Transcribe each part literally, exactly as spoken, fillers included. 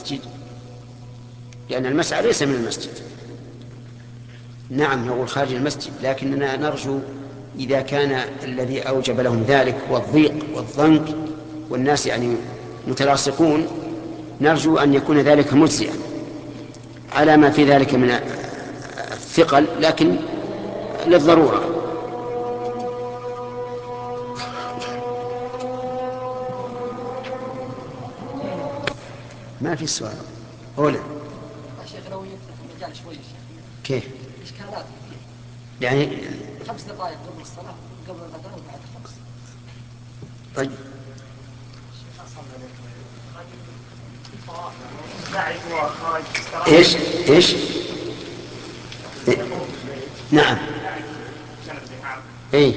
المسجد؟ لأن المسعى ليس من المسجد. نعم نقول خارج المسجد، لكننا نرجو إذا كان الذي أوجب لهم ذلك والضيق والضنك والناس يعني متلاصقون، نرجو أن يكون ذلك مجزئا على ما في ذلك من الثقل، لكن للضرورة. ما في سؤال. أولا شيخ لو يرجع شوي شيخ. كيف؟ إشكالات يعني خمس دقائق قبل الصلاة قبل الأذان وبعد خمس. طيب ايش ايش إيه؟ نعم اي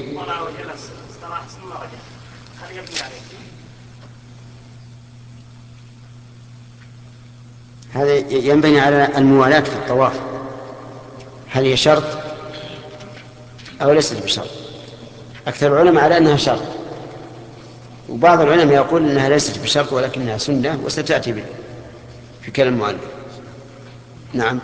هذا ينبني على الموالاة في الطواف، هل هي شرط أو ليست بشرط؟ أكثر العلماء على أنها شرط، وبعض العلماء يقول أنها ليست بشرط ولكنها سنة وستأتي به في كلام المؤلف. نعم.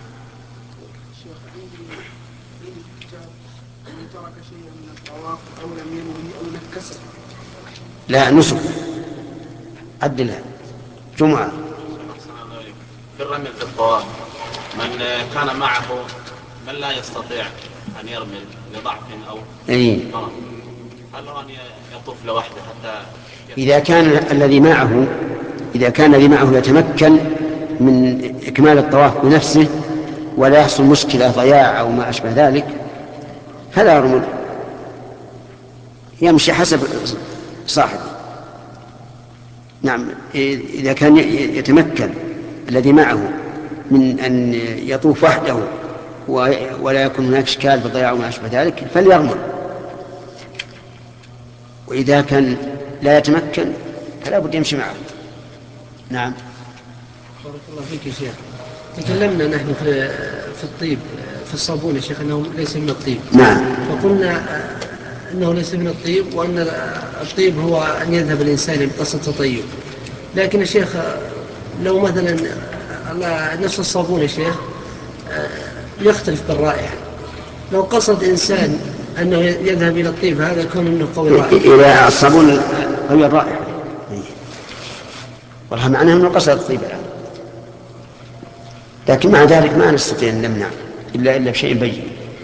لا نسك عدلها جمعة. في الرمل في الطواف من كان معه من لا يستطيع أن يرمل لضعف أو مرض، هل له أن يطوف لوحده حتى إذا كان الذي معه إذا كان الذي معه يتمكن من إكمال الطواف بنفسه ولا يحصل مشكلة ضياع أو ما أشبه ذلك فلا يرمل، يمشي حسب صاحبه. نعم إذا كان يتمكن الذي معه من أن يطوف وحده ولا يكون هناك إشكال بضياع وما أشبه ذلك فليرمل، وإذا كان لا يتمكن فلا بد يمشي معه. نعم. بارك الله فيك يا شيخ. تكلمنا نحن في في الطيب في الصابون يا شيخ أنه ليس من الطيب. نعم. وقلنا أنه ليس من الطيب وأن الطيب هو أن يذهب الإنسان بقصد تطيب، لكن يا شيخ لو مثلا نفس الصابون يا شيخ يختلف بالرائحة، لو قصد إنسان أنه يذهب إلى الطيب هذا يكون أنه قوي الرائحة. إلى الصابون قوي الرائحة والله معناه أنه قصد الطيب الآن، لكن مع ذلك ما نستطيع أن نمنع إلا إلا بشيء بين.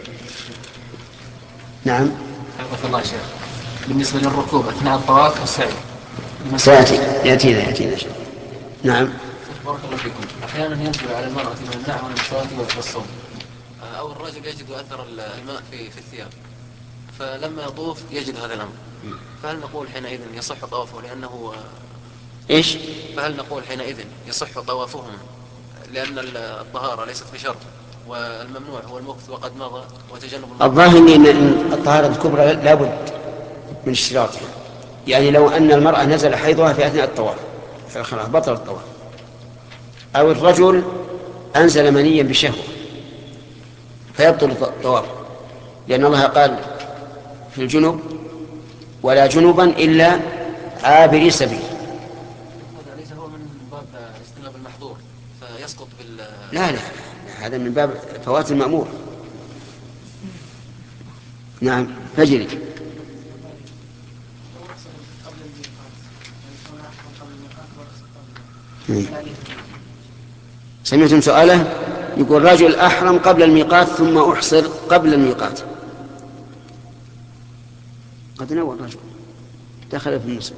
نعم. حفظك الله شيخ. بالنسبة للركوب أثناء الطواف والسعي سيأتي يأتينا يأتينا شيء. نعم. بارك الله فيكم. أحيانا ينزل على المرأة من النعم والصلاة والصوم، أو الرجل يجد أثر الماء في في الثياب، فلما يطوف يجد هذا الأمر، فهل نقول حينئذ يصح طوافه لأنه إيش؟ فهل نقول حينئذ يصح طوافهم لأن الطهارة ليست بشرط والممنوع هو المكث وقد مضى وتجنب الظاهر أن الطهارة الكبرى لابد من اشتراطها، يعني لو أن المرأة نزل حيضها في أثناء الطواف خلاص بطل الطواف، أو الرجل أنزل منيا بشهوة فيبطل الطواف، لأن الله قال في الجنوب ولا جنوبا إلا عابري سبيل. هذا ليس هو من باب اجتناب المحظور فيسقط بال لا لا هذا من باب فوات المأمور. نعم فجري. سمعتم سؤاله يقول رجل أحرم قبل الميقات ثم أحصر قبل الميقات، قد نوى الرجل دخل في النصب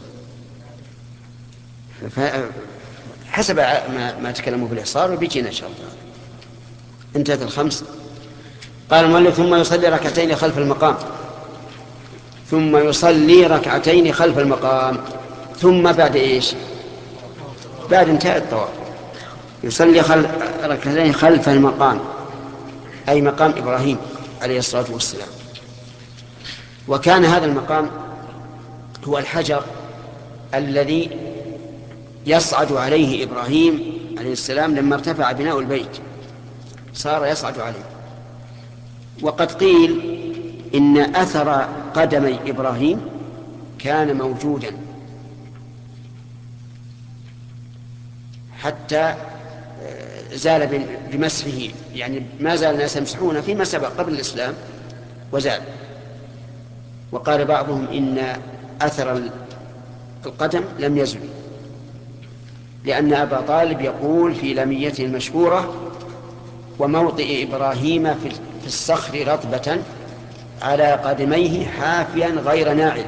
حسب ما, ما تكلموا في الإحصار وبيجينا إن شاء الله. انتهت الخمس. قال المؤلف ثم يصلي ركعتين خلف المقام ثم يصلي ركعتين خلف المقام ثم بعد إيش؟ بعد انتهاء الطواف يصلي خل... ركعتين خلف المقام أي مقام إبراهيم عليه الصلاة والسلام. وكان هذا المقام هو الحجر الذي يصعد عليه إبراهيم عليه السلام لما ارتفع بناء البيت صار يصعد عليه. وقد قيل إن أثر قدمي إبراهيم كان موجودا حتى زال بمسحه، يعني ما زال الناس يمسحون فيما سبق قبل الإسلام وزال. وقال بعضهم إن أثر القدم لم يزل، لأن أبا طالب يقول في لميته المشهورة: وموطئ إبراهيم في الصخر رطبة على قدميه حافيا غير ناعل،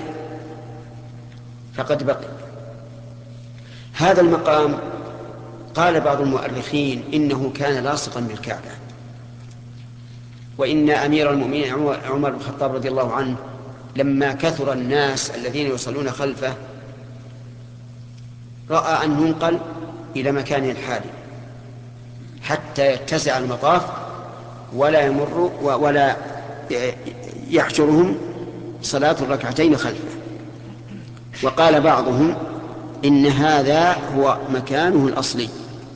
فقد بقي. هذا المقام قال بعض المؤرخين إنه كان لاصقا بالكعبة، وإن أمير المؤمنين عمر بن الخطاب رضي الله عنه لما كثر الناس الذين يصلون خلفه رأى أن ينقل إلى مكان الحالي حتى يتسع المطاف ولا يمر ولا يحشرهم صلاة الركعتين خلفه. وقال بعضهم إن هذا هو مكانه الأصلي.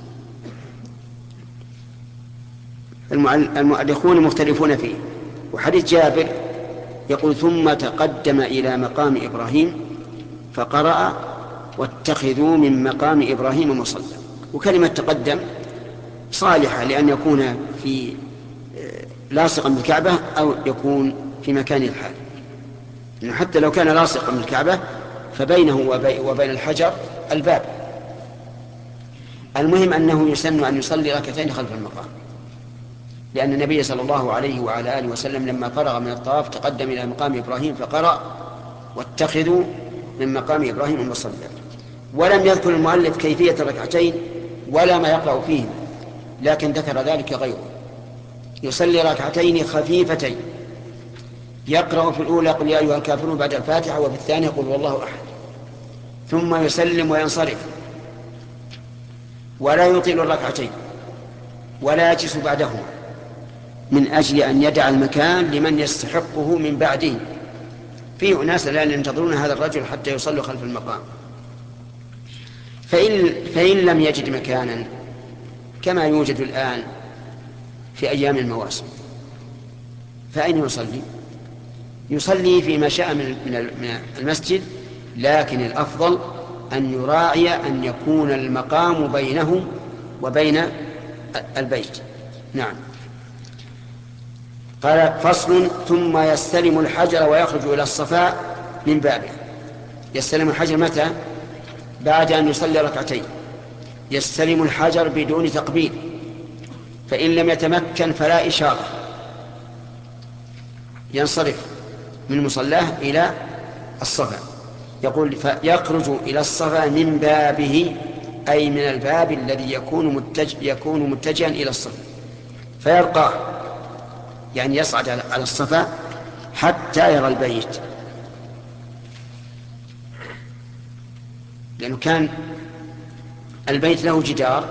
المؤرخون مختلفون فيه. وحديث جابر يقول: ثم تقدم إلى مقام إبراهيم فقرأ: واتخذوا من مقام إبراهيم مصلى. وكلمة تقدم صالحة لأن يكون في لاصقا بالكعبة أو يكون في مكان الحال، إنه حتى لو كان لاصقا بالكعبة فبينه وبين الحجر الباب. المهم أنه يسن أن يصلي ركعتين خلف المقام، لأن النبي صلى الله عليه وعلى آله وسلم لما فرغ من الطواف تقدم إلى مقام إبراهيم فقرأ: واتخذوا من مقام إبراهيم مصلى. ولم يذكر المؤلف كيفية الركعتين ولا ما يقرأ فيهم، لكن ذكر ذلك غيره. يصلي ركعتين خفيفتين، يقرأ في الأولى: قل يا أيها الكافرون بعد الفاتحة، وفي الثانية: قل والله أحد، ثم يسلم وينصرف، ولا يطيل الركعتين ولا يجلس بعدهما، من أجل أن يدع المكان لمن يستحقه من بعده. فيه أناس لا ينتظرون هذا الرجل حتى يصلوا خلف المقام. فإن, فإن لم يجد مكانا كما يوجد الآن في أيام المواسم، فأين يصلي؟ يصلي فيما شاء من المسجد، لكن الأفضل أن يراعي أن يكون المقام بينه وبين البيت. نعم. قال: فصل: ثم يستلم الحجر ويخرج إلى الصفاء من بابه. يستلم الحجر متى؟ بعد أن يصلي ركعتين. يستلم الحجر بدون تقبيل، فإن لم يتمكن فلا إشارة، ينصرف من مصلاه إلى الصفا. يقول: فيخرج إلى الصفا من بابه، أي من الباب الذي يكون متجه يكون متجها إلى الصفا، فيرقى، يعني يصعد على الصفا حتى يرى البيت، لأنه كان البيت له جدار،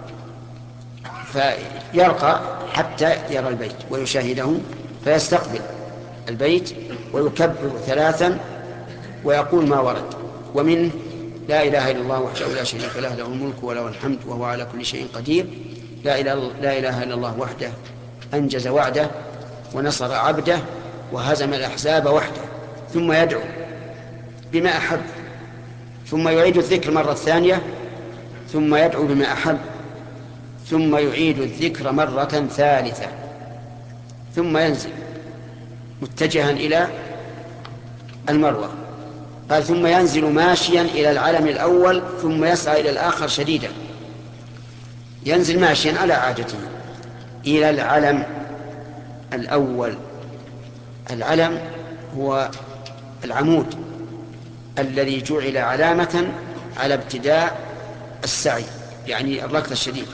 فيرقى حتى يرى البيت ويشاهده، فيستقبل البيت ويكبر ثلاثا ويقول ما ورد، ومنه: لا إله إلا الله وحده لا شريك له، له الملك وله الحمد وهو على كل شيء قدير، لا إله إلا الله وحده أنجز وعده ونصر عبده وهزم الأحزاب وحده. ثم يدعو بما أحب، ثم يعيد الذكر مرة ثانية، ثم يدعو بما أحب، ثم يعيد الذكر مرة ثالثة، ثم ينزل متجها إلى المروة. قال: ثم ينزل ماشيا إلى العلم الأول، ثم يسعى إلى الآخر شديدا. ينزل ماشيا على عادته إلى العلم الأول. العلم هو العمود الذي جعل علامة على ابتداء السعي، يعني الركض الشديد.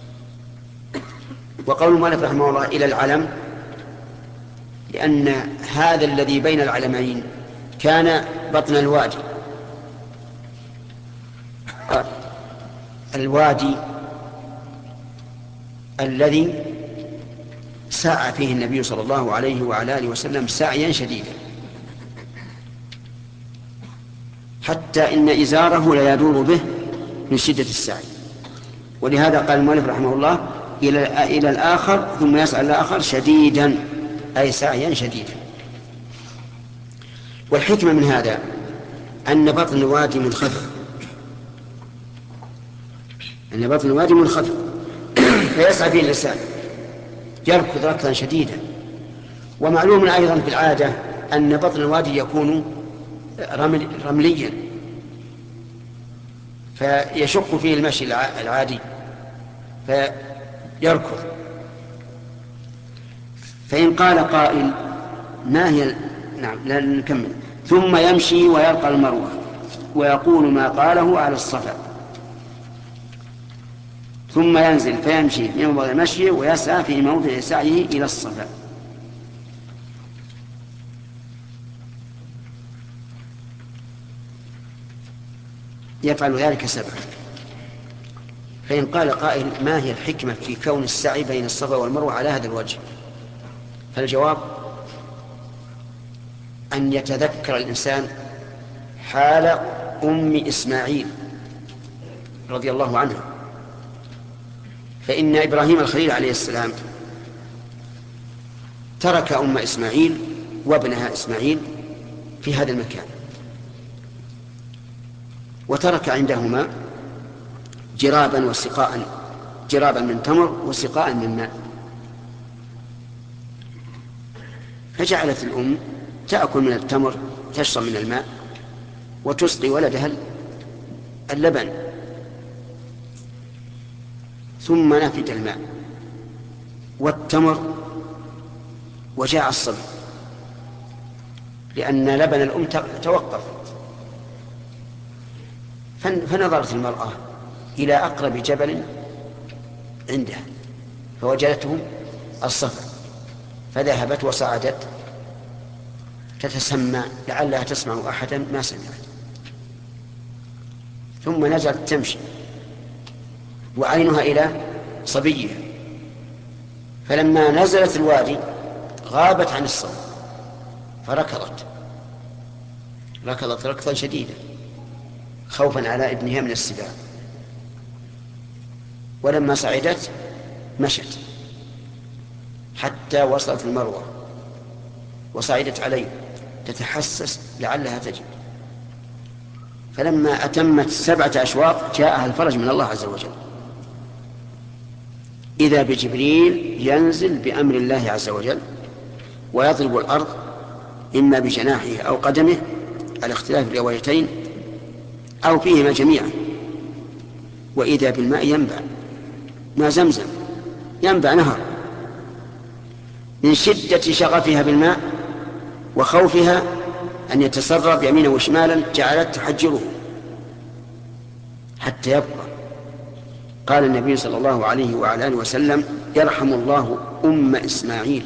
وقول المؤلف رحمه الله إلى العلم، لأن هذا الذي بين العلمين كان بطن الوادي. الوادي الذي سعى فيه النبي صلى الله عليه وعلى آله وسلم سعيا شديدا، حتى إن إزاره لا يدور به من شدة السعي. ولهذا قال المؤلف رحمه الله: إلى إلى الآخر، ثم يسعى الآخر شديدا، أي سعيا شديدا. والحكمة من هذا أن بطن الوادي منخفض، أن بطن الوادي منخفض فيسعى فيه الإنسان يركض ركضا شديدا. ومعلوم أيضا في العادة أن بطن الوادي يكون رمل رمليا فيشق فيه المشي العادي فيركض. فإن قال قائل ما هي نعم لا نكمل. ثم يمشي ويلقى المروة ويقول ما قاله على الصفا، ثم ينزل فيمشي من موضع المشي ويسعى في موضع سعيه إلى الصفا. يفعل ذلك سبعا. فإن قال قائل ما هي الحكمة في كون السعي بين الصفا والمروة على هذا الوجه؟ فالجواب أن يتذكر الإنسان حال أم إسماعيل رضي الله عنها. فإن إبراهيم الخليل عليه السلام ترك أم إسماعيل وابنها إسماعيل في هذا المكان، وترك عندهما جرابا وسقاء، جرابا من تمر وسقاء من ماء. فجعلت الأم تأكل من التمر تشرب من الماء وتسقي ولدها اللبن، ثم نفد الماء والتمر وجاع الصبي، لأن لبن الأم توقف. فنظرت المرأة إلى أقرب جبل عندها فوجدته الصفا، فذهبت وصعدت تتسمع لعلها تسمع أحدا ما سمعت، ثم نزلت تمشي وعينها إلى صبيها. فلما نزلت الوادي غابت عن الصوت فركضت ركضت ركضا شديدا خوفا على ابنها من السباع. ولما صعدت مشت حتى وصلت المروة وصعدت عليه تتحسس لعلها تجد. فلما أتمت سبعة أشواط جاءها الفرج من الله عز وجل، إذا بجبريل ينزل بأمر الله عز وجل ويضرب الأرض إما بجناحه أو قدمه على اختلاف الروايتين أو فيهما جميعا، وإذا بالماء ينبع، ماء زمزم ينبع نهر. من شدة شغفها بالماء وخوفها أن يتسرب يمينا وشمالا جعلت تحجره حتى يبقى. قال النبي صلى الله عليه وعلى آله وسلم يرحم الله أم إسماعيل،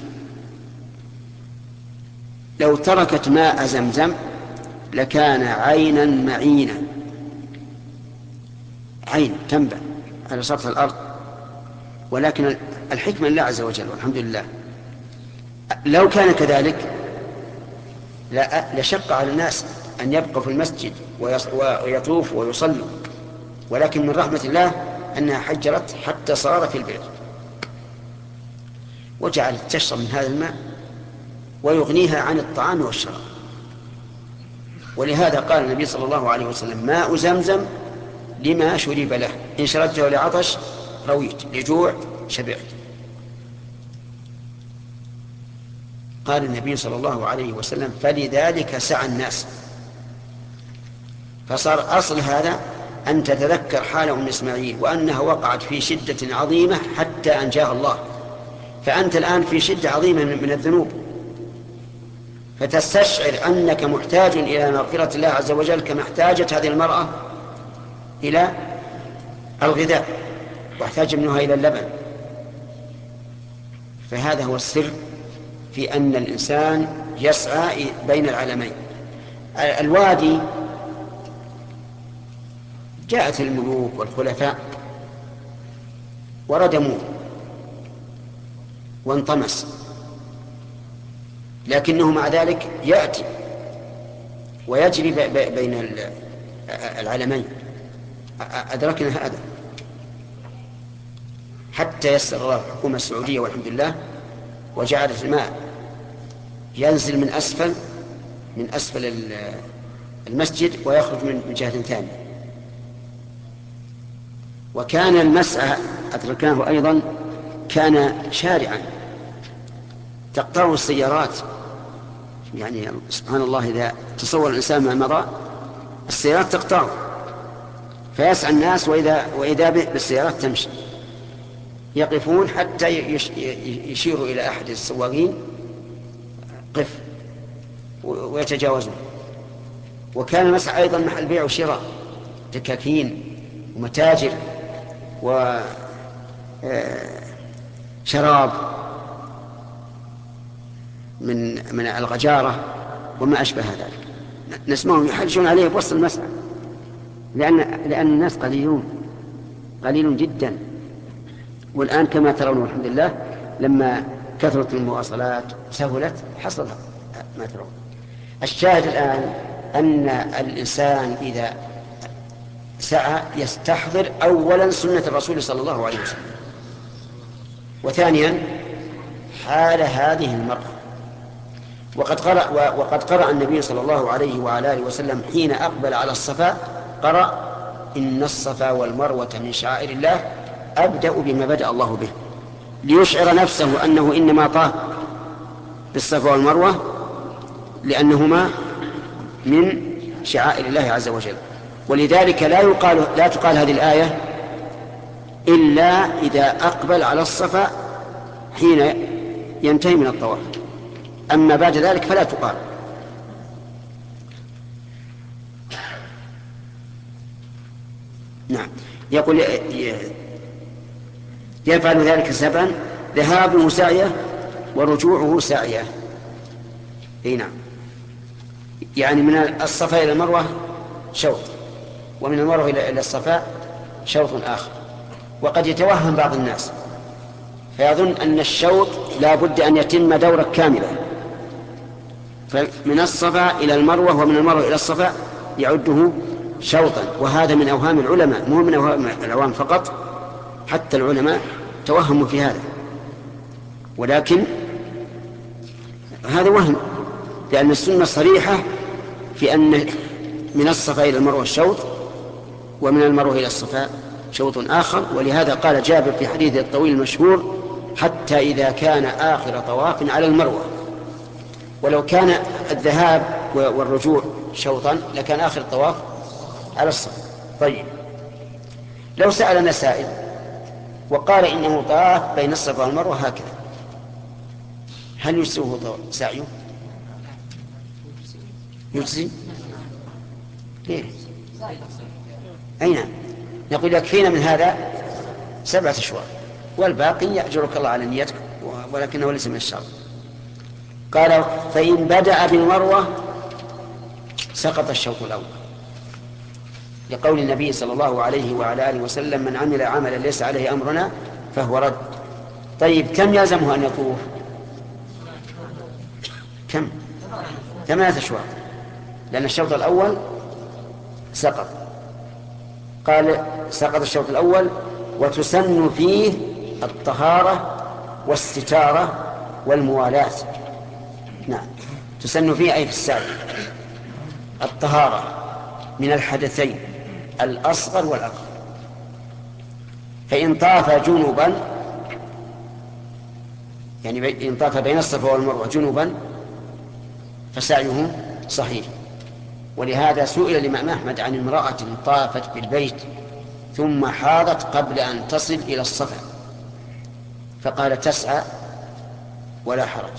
لو تركت ماء زمزم لكان عينا معينا، عين تنبع على سطح الأرض، ولكن الحكمة لله عز وجل والحمد لله. لو كان كذلك لشق على الناس أن يبقوا في المسجد ويطوفوا ويصلوا، ولكن من رحمة الله أنها حجرت حتى صار في البئر وجعلت تشرب من هذا الماء ويغنيها عن الطعام والشراب. ولهذا قال النبي صلى الله عليه وسلم ماء زمزم لما شرب له، إن شربته لعطش رويت، لجوع شبعت. قال النبي صلى الله عليه وسلم فلذلك سعى الناس. فصار أصل هذا أن تتذكر حال أم إسماعيل وأنها وقعت في شدة عظيمة حتى أنجاها الله، فأنت الآن في شدة عظيمة من الذنوب، فتستشعر أنك محتاج إلى مغفرة الله عز وجل كما احتاجت هذه المرأة إلى الغذاء واحتاج ابنها إلى اللبن. فهذا هو السر في أن الإنسان يسعى بين العالمين. الوادي جاءت الملوك والخلفاء وردموه وانطمس، لكنه مع ذلك يأتي ويجري بين العالمين. أدركنا هذا حتى يسر الله الحكومة السعودية والحمد لله وجعلت الماء ينزل من أسفل من أسفل المسجد ويخرج من جهة ثانية. وكان المسعى أدركناه أيضا كان شارعا تقطعه السيارات، يعني سبحان الله إذا تصور الإنسان ما مضى السيارات تقطعه فيسعى الناس وإذا, وإذا بالسيارات تمشي، يقفون حتى يشيروا إلى أحد السواقين قف ويتجاوزون. وكان المسعى أيضا محل بيع وشراء، دكاكين ومتاجر وشراب من من الغجارة وما أشبه ذلك، نسمعهم يحرجون عليه بوسط المسعى، لأن لأن الناس قليلون قليل جدا. والآن كما ترون الحمد لله لما كثرت المواصلات سهلت حصل ما ترون. الشاهد الآن أن الإنسان إذا سعى يستحضر أولا سنة الرسول صلى الله عليه وسلم، وثانيا حال هذه المرأة. وقد قرأ, وقد قرأ النبي صلى الله عليه وعلى آله وسلم حين أقبل على الصفا قرأ إن الصفا والمروة من شعائر الله أبدأ بما بدأ الله به، ليشعر نفسه أنه إنما طاف بالصفا والمروة لأنهما من شعائر الله عز وجل. ولذلك لا يقال لا تقال هذه الآية إلا إذا أقبل على الصفا حين ينتهي من الطواف، أما بعد ذلك فلا تقال. نعم. يقول يفعل ذلك سبعا، ذهابه سعيه ورجوعه سعيه. اي نعم، يعني من الصفا إلى المروة شوط، ومن المروة إلى الصفا شوط آخر. وقد يتوهم بعض الناس فيظن أن الشوط لا بد أن يتم دورة كاملة، فمن الصفا إلى المروة ومن المروة إلى الصفا يعده شوطا، وهذا من أوهام العلماء، مو من أوهام العوام فقط، حتى العلماء توهموا في هذا، ولكن هذا وهم، لأن السنة صريحة في أن من الصفا إلى المروة شوط، ومن المروة إلى الصفا شوط آخر. ولهذا قال جابر في حديثه الطويل المشهور حتى إذا كان آخر طواف على المروة. ولو كان الذهاب والرجوع شوطا لكان آخر الطواف على الصفا. طيب، لو سألنا سائل وقال إنه طاف بين الصفا والمروة هكذا، هل يجزئه سعيه؟ يجزي؟ ليه؟ أين؟ نقول يكفينا من هذا سبعة أشواط، والباقي يأجرك الله على نيتك، ولكنه ليس من الشرط. قال فإن بدأ بالمروة سقط الشوط الأول، لقول النبي صلى الله عليه وعلى آله وسلم من عمل عملا ليس عليه أمرنا فهو رد. طيب، كم يلزمه أن يطوف؟ كم؟ ثمانية أشواط، لأن الشوط الأول سقط. قال سقط الشوط الأول، وتسن فيه الطهارة والستارة والموالاة. نعم، تسن فيه أي في السعي الطهارة من الحدثين الأصغر والأكبر. فإن طاف جنوبا، يعني إن طاف بين الصفا والمروة جنوبا فسعيه صحيح. ولهذا سئل الإمام أحمد عن امرأة طافت بالبيت ثم حاضت قبل أن تصل إلى الصفا، فقال تسعى ولا حرج.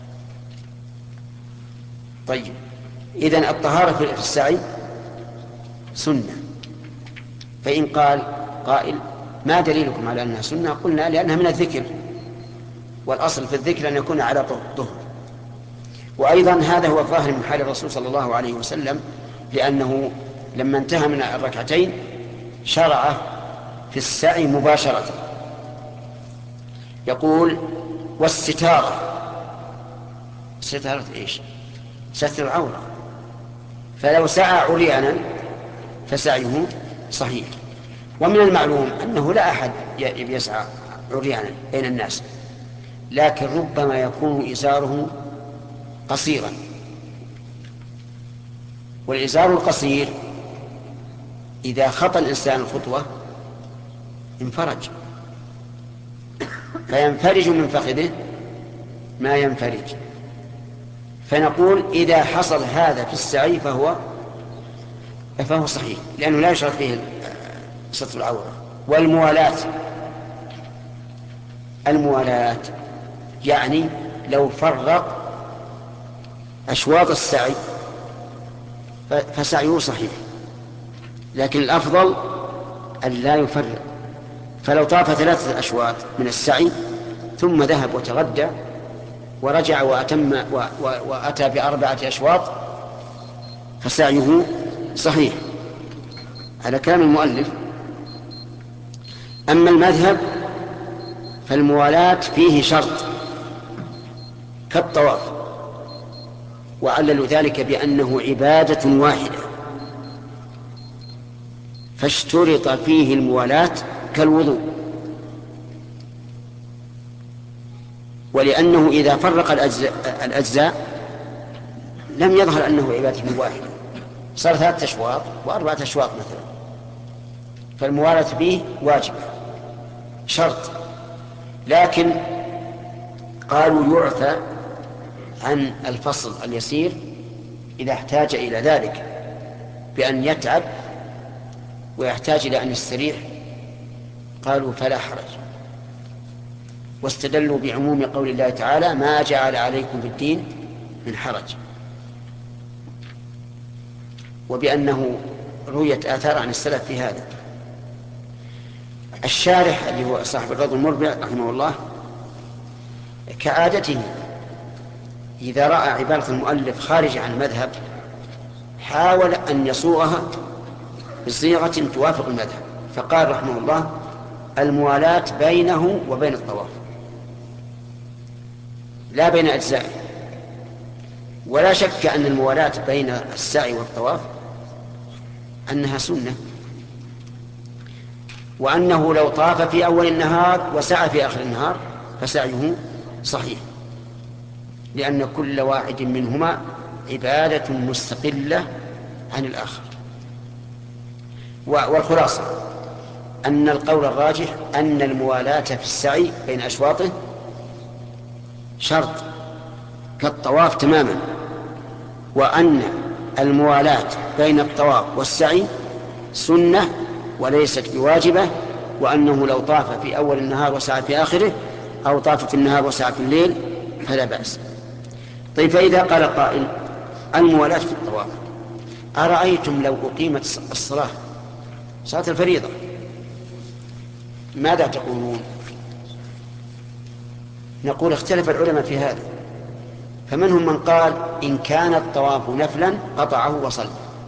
طيب، إذن الطهارة في السعي سنة. فإن قال قائل ما دليلكم على أنها سنة؟ قلنا لأنها من الذكر، والأصل في الذكر أن يكون على طهر. وأيضا هذا هو الظاهر من حال الرسول صلى الله عليه وسلم، لأنه لما انتهى من الركعتين شرع في السعي مباشرة. يقول والستارة، ستارة إيش؟ ستر العورة. فلو سعى عريانا فسعيه صحيح. ومن المعلوم أنه لا أحد يسعى عريانا بين الناس، لكن ربما يكون إزاره قصيرا، والإزار القصير إذا خطى الإنسان الخطوة انفرج، فينفرج من فخذه ما ينفرج. فنقول إذا حصل هذا في السعي فهو فهو صحيح، لأنه لا يشرط فيه ستر العورة. والموالاة، الموالاة يعني لو فرق أشواط السعي فسعيه صحيح، لكن الأفضل أن لا يفرق. فلو طاف ثلاثة أشواط من السعي ثم ذهب وتغدى ورجع وأتم وأتى بأربعة أشواط فسعيه صحيح على كلام المؤلف. أما المذهب فالموالاة فيه شرط كالطواف، وعللوا ذلك بأنه عبادة واحدة، فاشترط فيه الموالاة كالوضوء. ولأنه إذا فرق الأجزاء, الأجزاء لم يظهر أنه عبادة واحدة، صار ثلاثة أشواط وأربعة أشواط مثلا، فالموالاة فيه واجب شرط. لكن قالوا يعفى عن الفصل اليسير إذا احتاج إلى ذلك، بأن يتعب ويحتاج إلى أن يستريح، قالوا فلا حرج. واستدلوا بعموم قول الله تعالى ما جعل عليكم في الدين من حرج، وبأنه رويت آثار عن السلف في هذا. الشارح اللي هو صاحب الروض المربع رحمه الله كعادته إذا رأى عبارة المؤلف خارج عن المذهب حاول أن يصوغها بصيغة توافق المذهب، فقال رحمه الله الموالاة بينه وبين الطواف لا بين أجزائه. ولا شك أن الموالاة بين السعي والطواف أنها سنة، وأنه لو طاف في أول النهار وسعى في آخر النهار فسعيه صحيح، لأن كل واحد منهما عبادة مستقلة عن الآخر. والخلاصة أن القول الراجح أن الموالاة في السعي بين أشواطه شرط كالطواف تماما، وأن الموالاة بين الطواف والسعي سنة وليست بواجبة، وأنه لو طاف في أول النهار وسعى في آخره أو طاف في النهار وسعى في الليل فلا بأس. طيب فإذا قال قائل الموالاة في الطواف، أرأيتم لو أقيمت الصلاة صلاة الفريضة ماذا تقولون؟ نقول اختلف العلماء في هذا، فمنهم من قال إن كان الطواف نفلا قطعه وصلى،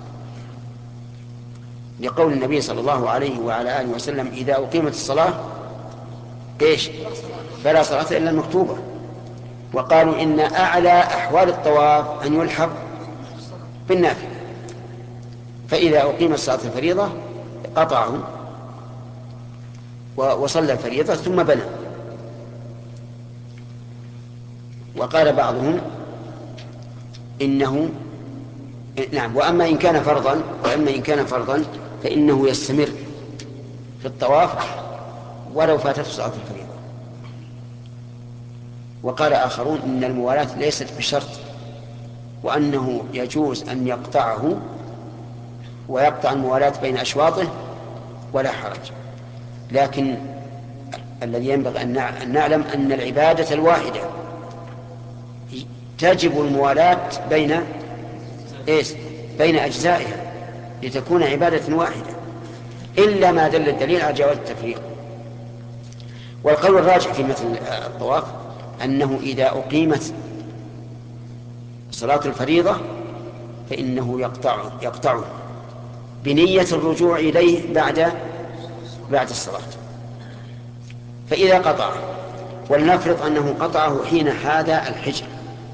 لقول النبي صلى الله عليه وعلى آله وسلم إذا أقيمت الصلاة إيش فلا صلاة إلا المكتوبة. وقالوا إن أعلى أحوال الطواف أن يلحق بالنافل، فإذا أقيمت صلاة الفريضة قطعه وصلى الفريضة ثم بنى. وقال بعضهم إنه نعم، وأما إن كان فرضا وأما إن كان فرضا فإنه يستمر في الطواف ولو فاتته صلاة الفريضة. وقال آخرون إن الموالاة ليست بشرط، وأنه يجوز أن يقطعه ويقطع الموالاة بين أشواطه ولا حرج. لكن الذي ينبغي أن نعلم أن العبادة الواحدة تجب الموالاة بين إيش بين أجزائها لتكون عبادة واحدة، إلا ما دل الدليل على جواز التفريق. والقول الراجح في مثل الطواف أنه إذا أقيمت صلاة الفريضة فإنه يقطع يقطعه بنية الرجوع إليه بعد بعد الصلاة. فإذا قطع، ولنفرض أنه قطعه حين حاد الحجر،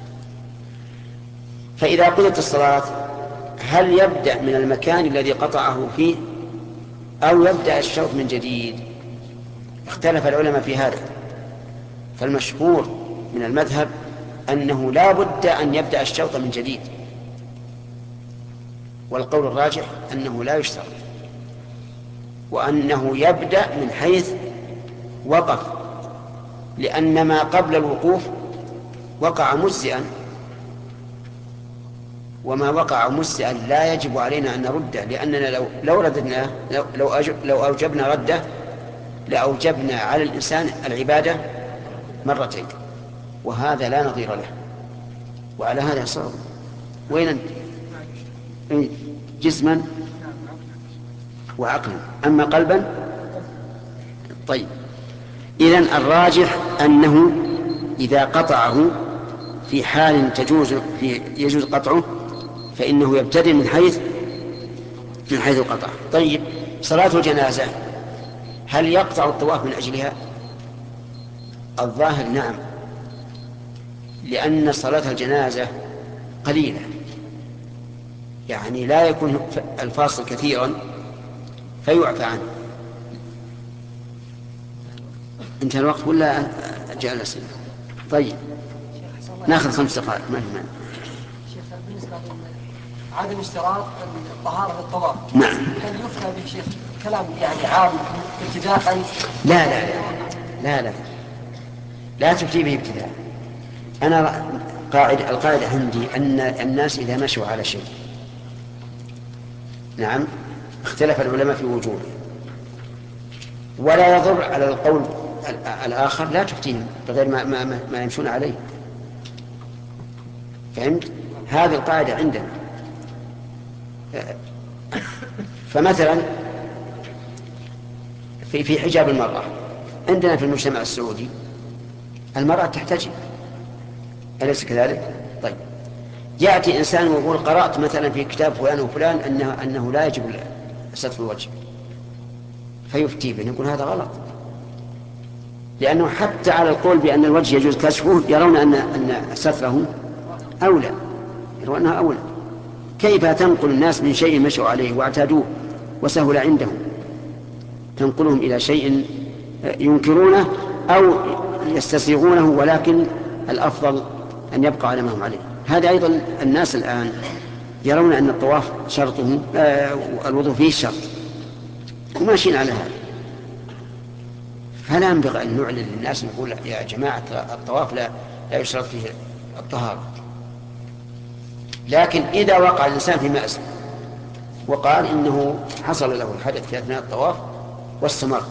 فإذا قضت الصلاة هل يبدأ من المكان الذي قطعه فيه أو يبدأ الشوط من جديد؟ اختلف العلماء في هذا، فالمشهور من المذهب أنه لا بد أن يبدأ الشوط من جديد، والقول الراجح أنه لا يشترط، وأنه يبدأ من حيث وقف، لأن ما قبل الوقوف وقع مجزئا، وما وقع مسئا لا يجب علينا أن نرده، لأننا لو لو رددناه لو لو, لو أوجبنا رده لأوجبنا على الإنسان العبادة مرتين، وهذا لا نظير له. وعلى هذا صار وين أنت؟ جسما وعقلا، أما قلبا طيب. إذن الراجح أنه إذا قطعه في حال تجوز في يجوز قطعه فإنه يبتدئ من حيث من حيث القطع. طيب، صلاة الجنازة هل يقطع الطواف من أجلها؟ الظاهر نعم، لأن صلاة الجنازة قليلة، يعني لا يكون الفاصل كثيرا فيعفى عنه. انتهى الوقت ولا جاء الأسئلة؟ طيب ناخذ خمس دقائق ما في مانع. شيخ بالنسبة لعدم اشتراط الطهارة في الطواف، نعم، هل يفتى به شيخ كلام يعني عام ابتداء؟ لا لا لا لا لا, لا تفتي به ابتداء. أنا قاعدة القاعدة عندي أن الناس إذا مشوا على شيء، نعم، اختلف العلماء في وجوده ولا يضر على القول الآخر لا تفتيهم بغير ما, ما, ما يمشون عليه. فهمت؟ هذه القاعدة عندنا. فمثلا في في حجاب المرأة عندنا في المجتمع السعودي المرأة تحتجب، أليس كذلك؟ طيب، يأتي إنسان ويقول قرأت مثلا في كتاب فلان وفلان أنه, أنه لا يجب ستر الوجه، فيفتي به، نقول هذا غلط، لأنه حتى على القول بأن الوجه يجوز كشفه يرون أن أن ستره أولى، يرون أنها أولى. كيف تنقل الناس من شيء مشوا عليه واعتادوه وسهل عندهم، تنقلهم إلى شيء ينكرونه أو يستسيغونه ولكن الأفضل أن يبقى على ما هم عليه. هذا أيضا الناس الآن يرون أن الطواف شرطه آه الوضوء فيه شرط وماشيين على هذا. فلا ينبغي أن نعلن للناس نقول يا جماعة الطواف لا, لا يشرط فيه الطهارة. لكن إذا وقع الإنسان في مأزق وقال إنه حصل له الحدث في أثناء الطواف واستمر،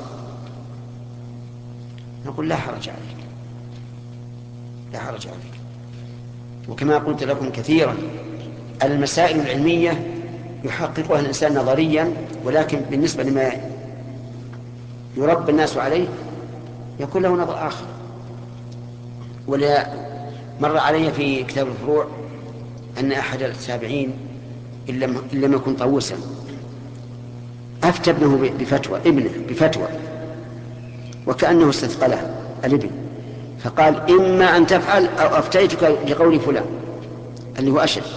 نقول لا حرج عليك، لا حرج عليك. وكما قلت لكم كثيرا المسائل العلمية يحققها الإنسان نظريا، ولكن بالنسبة لما يربى الناس عليه يكون له نظر آخر. ولا مر علي في كتاب الفروع أن أحد التابعين إن لم يكن طاووسا أفتى ابنه بفتوى ابنه بفتوى وكأنه استثقله الابن، فقال إما أن تفعل أو أفتيتك لقول فلان اللي هو أشد.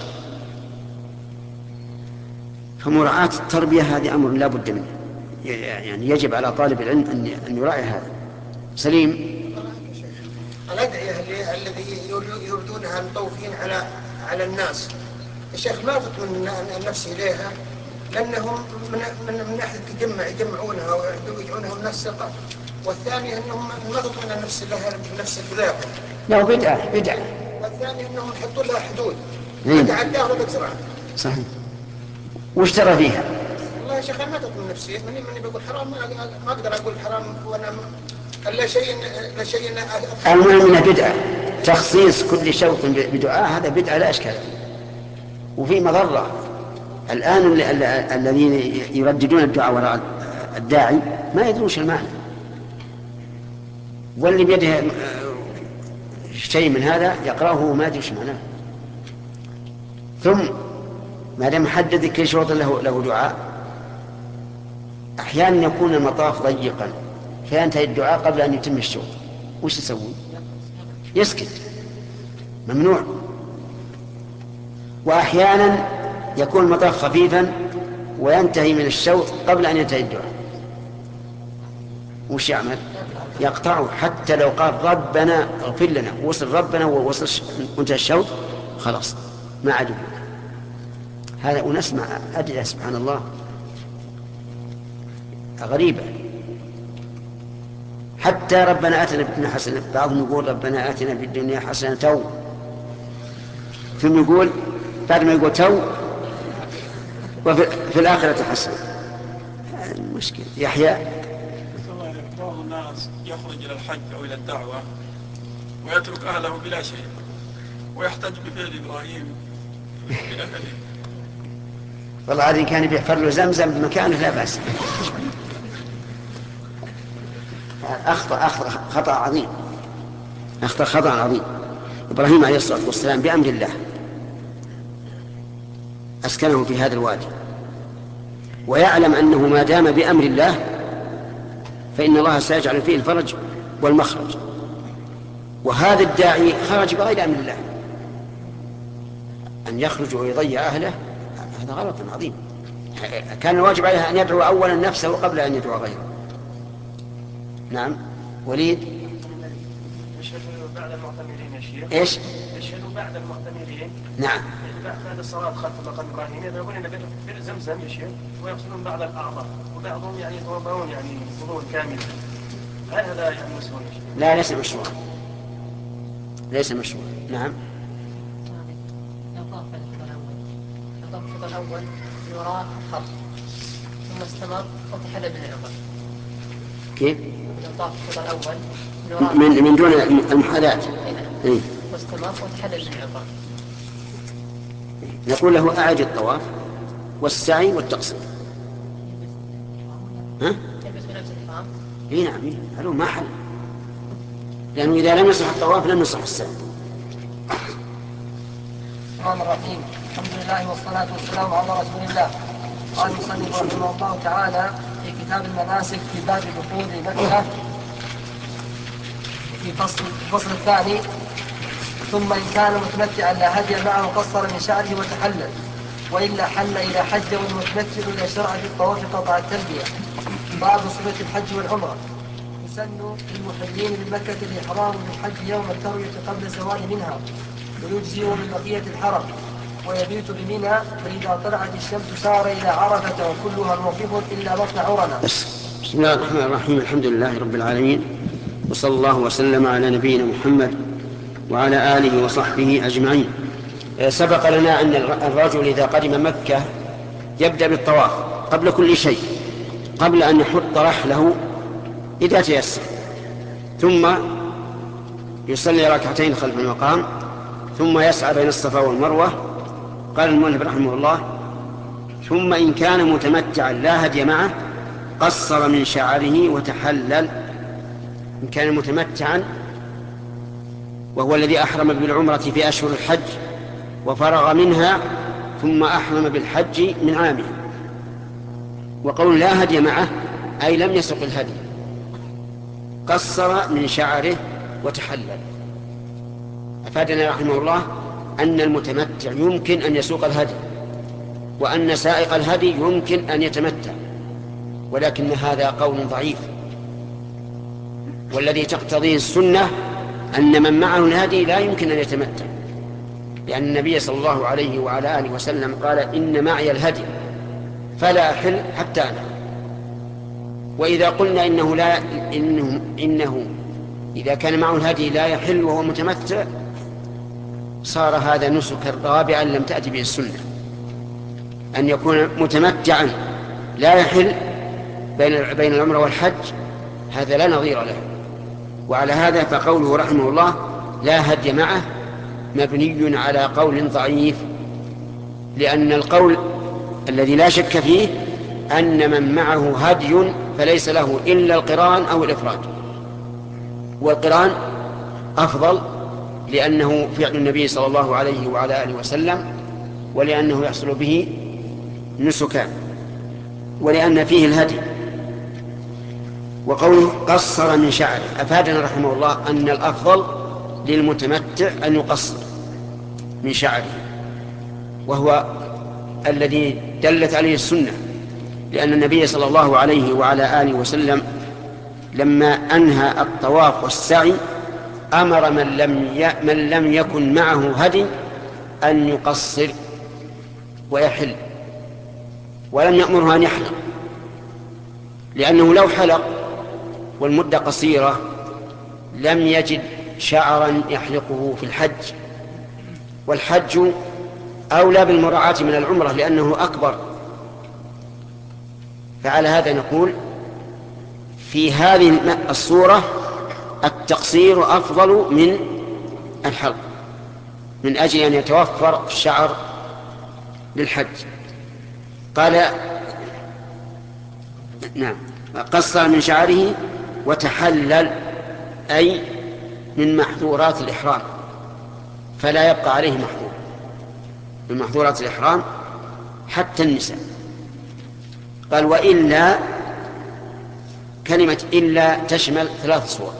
فمراعاة التربية هذه أمر لا بد منه، يعني يجب على طالب العلم أن يراعي هذا. سليم، الأدعية الذي يردونها المطوفين على على الناس، الشيخ ما فت من النفس إليها لأنهم من من من ناحية الجمع يجمعونها ويجعونها من الثقة، والثاني أنهم ما فت من النفس لها بنفس الذاق. لا بدعة بدعة. والثاني أنهم يحطون لها حدود. نعم. تعداها ولا تكسرها. صحيح. وش ترى فيها؟ والله يا شيخ ما تكون نفسي، مني مني بقول حرام، ما ما أقدر أقول حرام وأنا إلا شيء لا شيء. المهم من بدعة تخصيص كل شوط بدعاء، هذا بدعة لا إشكال. وفي مضرة الآن الذين يرددون الدعاء وراء الداعي ما يدروش المعنى، واللي بيده شيء من هذا يقرأه ما يدروش معناه. ثم ما دام حدد كل شوط له له دعاء، أحيانا يكون المطاف ضيقا فينتهي الدعاء قبل أن يتم الشوط، وش يسوي؟ يسكت، ممنوع. وأحيانا يكون المطاف خفيفا وينتهي من الشوط قبل أن ينتهي الدعاء، وش يعمل؟ يقطعه، حتى لو قال ربنا اغفر لنا ووصل ربنا ووصل وانتهى الشوط خلاص ما عاد. هذا ونسمع أدعية سبحان الله غريبة. حتى ربنا آتنا في الدنيا حسنة، بعضهم يقول ربنا آتنا في الدنيا حسنة تو، ثم يقول بعد ما يقول تو وفي في الآخرة حسنة. المشكلة يحيى بعض الناس يخرج إلى الحج أو إلى الدعوة ويترك أهله بلا شيء ويحتج بفعل إبراهيم بأهله. والله هذه كان بيحفر له زمزم بمكانه لا بأس. أخطأ أخطأ خطأ عظيم، أخطأ خطأ عظيم. إبراهيم عليه الصلاة والسلام بأمر الله أسكنه في هذا الوادي، ويعلم أنه ما دام بأمر الله فإن الله سيجعل فيه الفرج والمخرج، وهذا الداعي خرج بغير أمر الله. أن يخرج ويضيع أهله هذا غلط عظيم. كان الواجب عليه أن يدعو أولا نفسه قبل أن يدعو غيره. نعم وليد. يشهدوا بعد المعتمرين يا شيخ. ايش؟ يشهدوا بعد المعتمرين. نعم. بعد الصلاة خلف مقام إبراهيم يذهبون إلى بئر زمزم يا شيخ ويغسلون بعض الأعضاء، وبعضهم يعني يتوضؤون يعني وضوء كامل. هل هذا يعني مشروع يا شيخ؟ لا ليس مشروع. ليس مشروع. نعم. يطاف الخطأ الأول. يطاف الخطأ الأول من وراء الخط ثم استمر وتحل بالعقل. كيف؟ يطاف الخطأ الأول من وراء من من دون المحاذاة. إيه؟ واستمر وتحل بالعقل. نقول له أعد الطواف والسعي والتقصير. ها؟ يلبس بنفس الحرام. اي نعم هذا ما حل، لأنه إذا لم يصح الطواف لم يصح السعي. الرحمن الرحيم. الحمد لله والصلاة والسلام على رسول الله. قال المصنف رحمه الله تعالى في كتاب المناسك في باب دخول مكة في فصل الفصل الثاني: ثم إن كان متمتعا لا هدي معه قصر من شعره وتحلل، وإلا حل إلى حج والمتمتع إلى شرع في الطواف قطع التلبية. باب صفة الحج والعمرة. يسن للمحلين من مكة الإحرام بالحج يوم التروية قبل الزوال منها، ويجزئ من بقية الحرم، ويبيت بمنى، فإذا طلعت الشمس سار إلى عرفة وكلها موقف إلا بطن عرنة. بسم الله الرحمن الرحيم. الحمد لله رب العالمين، وصلى الله وسلم على نبينا محمد وعلى آله وصحبه أجمعين. سبق لنا أن الرجل إذا قدم مكة يبدأ بالطواف قبل كل شيء، قبل أن يحط رحله إذا تيسر، ثم يصلي ركعتين خلف المقام، ثم يسعى بين الصفا والمروة. قال المؤلف رحمه الله: ثم إن كان متمتعا لا هدي معه قصر من شعره وتحلل. إن كان متمتعا وهو الذي أحرم بالعمرة في أشهر الحج وفرغ منها ثم أحرم بالحج من عامه. وقول لا هدي معه أي لم يسق الهدي، قصر من شعره وتحلل. أفادنا رحمه الله أن المتمتع يمكن أن يسوق الهدي، وأن سائق الهدي يمكن أن يتمتع، ولكن هذا قول ضعيف، والذي تقتضيه السنة أن من معه الهدي لا يمكن أن يتمتع، لأن النبي صلى الله عليه وعلى آله وسلم قال: إن معي الهدي فلا أحل حتى أنا. وإذا قلنا إنه, لا إنه, إنه إذا كان معه الهدي لا يحل وهو متمتع، صار هذا نسكا رابعا لم تأتي به السنة. أن يكون متمتعا لا يحل بين بين العمرة والحج، هذا لا نظير له. وعلى هذا فقوله رحمه الله لا هدي معه مبني على قول ضعيف، لأن القول الذي لا شك فيه أن من معه هدي فليس له إلا القران أو الإفراد، والقران أفضل لأنه فعل النبي صلى الله عليه وعلى آله وسلم، ولأنه يحصل به نسكا، ولأن فيه الهدي. وقوله قصر من شعره أفادنا رحمه الله أن الأفضل للمتمتع أن يقصر من شعره، وهو الذي دلت عليه السنة، لأن النبي صلى الله عليه وعلى آله وسلم لما أنهى الطواف والسعي أمر من لم ي... من لم يكن معه هدي أن يقصر ويحل، ولم يأمره أن يحلق. لأنه لو حلق والمدة قصيرة لم يجد شعرا يحلقه في الحج، والحج أولى بالمراعاة من العمرة لأنه أكبر. فعلى هذا نقول في هذه الصورة التقصير أفضل من الحلق من أجل أن يتوفر الشعر للحج. قال نعم قصر من شعره وتحلل أي من محظورات الإحرام، فلا يبقى عليه محظور من محظورات الإحرام حتى النساء. قال وإلا، كلمة إلا تشمل ثلاث صور: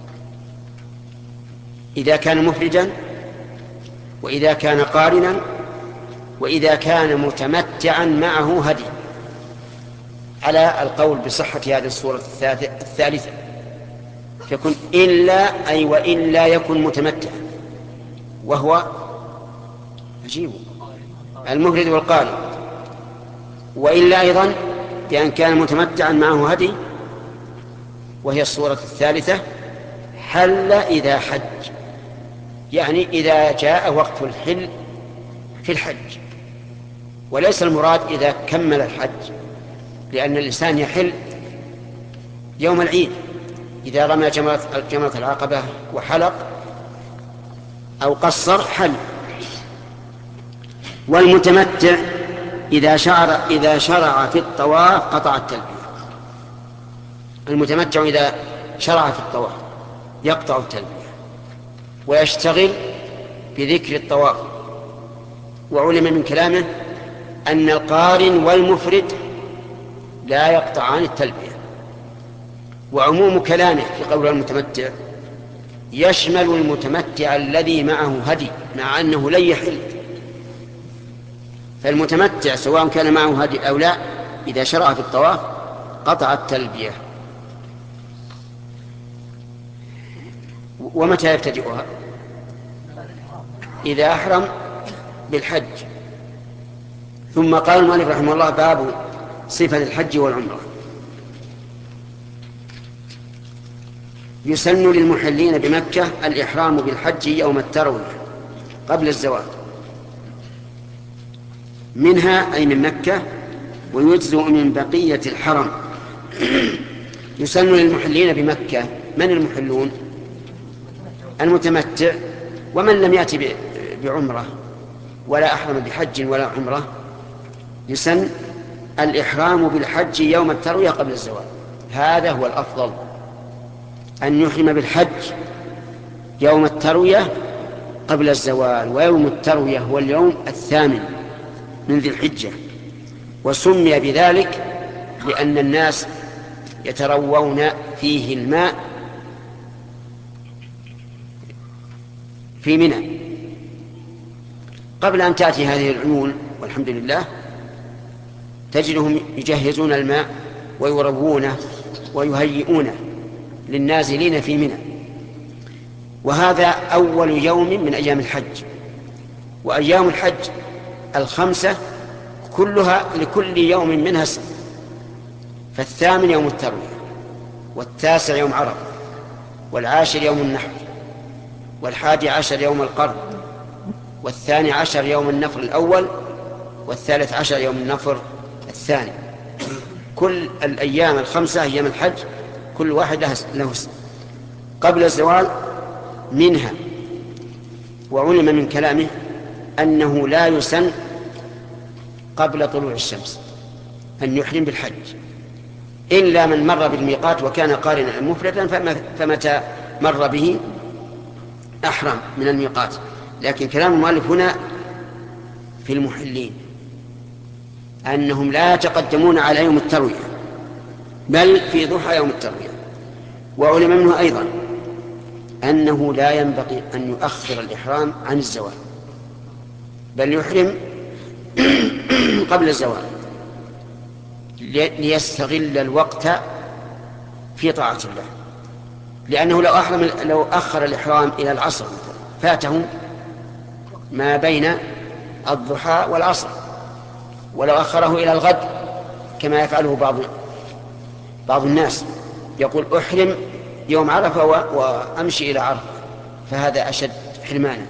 إذا كان مفردا، وإذا كان قارنا، وإذا كان متمتعا معه هدي، على القول بصحة هذه الصورة الثالثة. تكون إلا أي وإلا يكن متمتعا، وهو عجيب المفرد والقارن. وإلا أيضا بأن كان متمتعا معه هدي، وهي الصورة الثالثة: حل إذا حج، يعني إذا جاء وقت الحل في الحج، وليس المراد إذا كمل الحج، لأن الإنسان يحل يوم العيد إذا رمى جمرة العقبة وحلق أو قصر حل. والمتمتع إذا شعر إذا شرع في الطواف قطع التلبية. المتمتع إذا شرع في الطواف يقطع التلبية ويشتغل بذكر الطواف. وعلم من كلامه أن القارن والمفرد لا يقطعان التلبية. وعموم كلامه في قول المتمتع يشمل المتمتع الذي معه هدي مع أنه لن يحل. فالمتمتع سواء كان معه هدي أو لا إذا شرع في الطواف قطع التلبية. ومتى يبتدئها؟ إذا أحرم بالحج. ثم قال المؤلف رحمه الله: باب صفة الحج والعمرة. يسن للمحلين بمكة الإحرام بالحج يوم التروية قبل الزواج، منها أي من مكة، ويجزئ من بقية الحرم. يسن للمحلين بمكة. من المحلون؟ المتمتع، ومن لم يأتي بعمرة ولا أحرم بحج ولا عمرة يسن الإحرام بالحج يوم التروية قبل الزواج. هذا هو الأفضل، أن يحرم بالحج يوم التروية قبل الزوال. ويوم التروية هو اليوم الثامن من ذي الحجة، وسمي بذلك لأن الناس يتروون فيه الماء في منى. قبل أن تأتي هذه العيون والحمد لله تجدهم يجهزون الماء ويروونه ويهيئونه للنازلين في منى. وهذا أول يوم من أيام الحج. وأيام الحج الخمسة كلها لكل يوم منها اسم. فالثامن يوم التروية، والتاسع يوم عرفة، والعاشر يوم النحر، والحادي عشر يوم القرن، والثاني عشر يوم النفر الأول، والثالث عشر يوم النفر الثاني. كل الأيام الخمسة أيام الحج كل واحد له اسم. قبل الزوال منها. وعلم من كلامه أنه لا يسن قبل طلوع الشمس أن يحرم بالحج إلا من مر بالميقات وكان قارنا مفردا، فمتى مر به أحرم من الميقات. لكن كلام المؤلف هنا في المحلين أنهم لا يتقدمون على يوم التروية بل في ضحى يوم التروية. وعلم منه أيضا أنه لا ينبغي أن يؤخر الإحرام عن الزوال بل يحرم قبل الزوال ليستغل الوقت في طاعة الله. لأنه لو أحرم لو أخر الإحرام إلى العصر فاته ما بين الضحى والعصر، ولو أخره إلى الغد كما يفعله بعض بعض الناس يقول أحرم يوم عرفة وأمشي إلى عرفة، فهذا أشد حرمانا.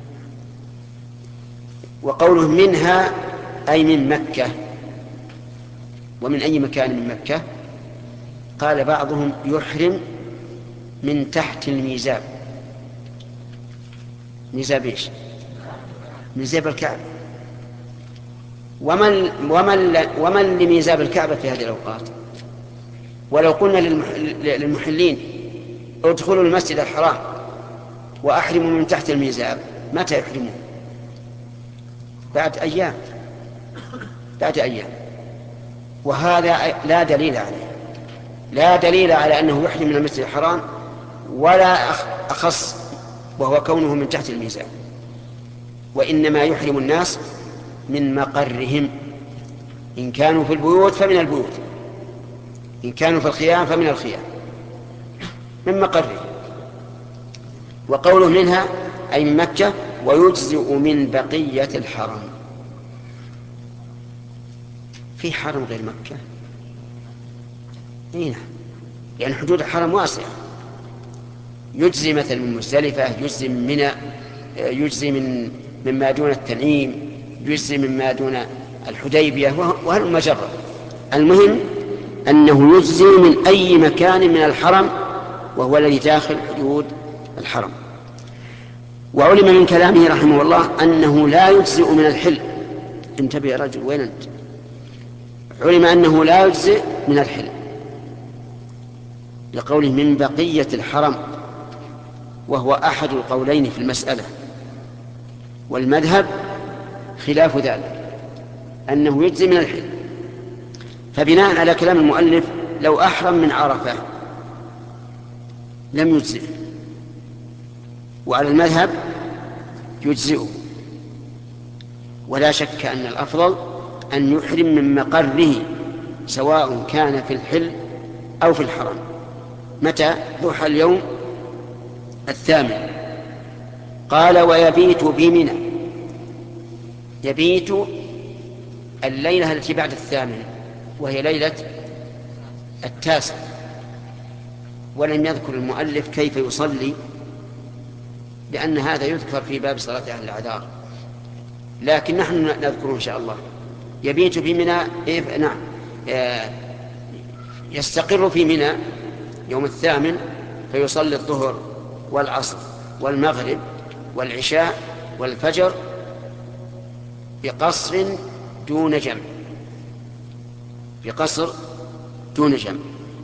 وقوله منها أي من مكة، ومن أي مكان من مكة؟ قال بعضهم يحرم من تحت الميزاب. ميزاب إيش؟ ميزاب الكعبة. ومن, ومن, ومن لميزاب الكعبة في هذه الأوقات؟ ولو قلنا للمحلين ادخلوا المسجد الحرام وأحرموا من تحت الميزاب، متى يحرمون؟ بعد أيام، بعد أيام. وهذا لا دليل عليه، لا دليل على أنه يحرم من المسجد الحرام، ولا أخص وهو كونه من تحت الميزاب. وإنما يحرم الناس من مقرهم، إن كانوا في البيوت فمن البيوت، إن كانوا في الخيام فمن الخيام، من مقرهم. وقوله منها أي من مكة، ويجزئ من بقية الحرم. في حرم غير مكة؟ إيه، يعني حدود الحرم واسعة. يجزي مثل من مزدلفة، يجزي من منى، يجزي من مما دون التنعيم، يجزي مما دون الحديبية، وهل مجرد. المهم أنه يجزي من أي مكان من الحرم، وهو الذي داخل حدود الحرم. وعلم من كلامه رحمه الله أنه لا يجزئ من الحل. انتبه يا رجل، وين أنت؟ علم أنه لا يجزئ من الحل لقوله من بقية الحرم، وهو أحد القولين في المسألة، والمذهب خلاف ذلك، أنه يجزي من الحل. فبناء على كلام المؤلف لو أحرم من عرفة لم يجزئ، وعلى المذهب يجزئه. ولا شك أن الأفضل أن يحرم من مقره، سواء كان في الحل أو في الحرم. متى؟ ضحى اليوم الثامن. قال ويبيت بمنى، يبيت الليلة التي بعد الثامن، وهي ليلة التاسع. ولم يذكر المؤلف كيف يصلي، لأن هذا يذكر في باب صلاة أهل الأعذار، لكن نحن نذكره إن شاء الله. يبيت بمنى، إيه؟ نعم، يستقر في منى يوم الثامن، فيصلي الظهر والعصر والمغرب والعشاء والفجر بقصر دون جمع، بقصر دون جمع.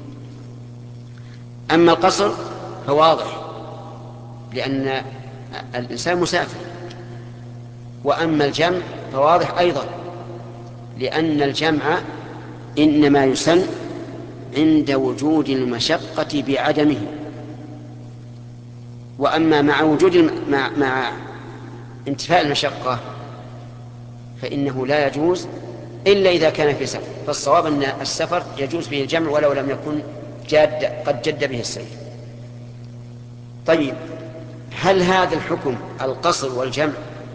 أما القصر فواضح، لأن الإنسان مسافر. وأما الجمع فواضح أيضا، لأن الجمع إنما يسن عند وجود المشقة بعدمه. وأما مع وجود الم... مع... مع انتفاء المشقة فإنه لا يجوز إلا إذا كان في سفر. فالصواب أن السفر يجوز فيه الجمع ولو لم يكن جاد قد جد به السير. طيب، هل هذا الحكم القصر والجمع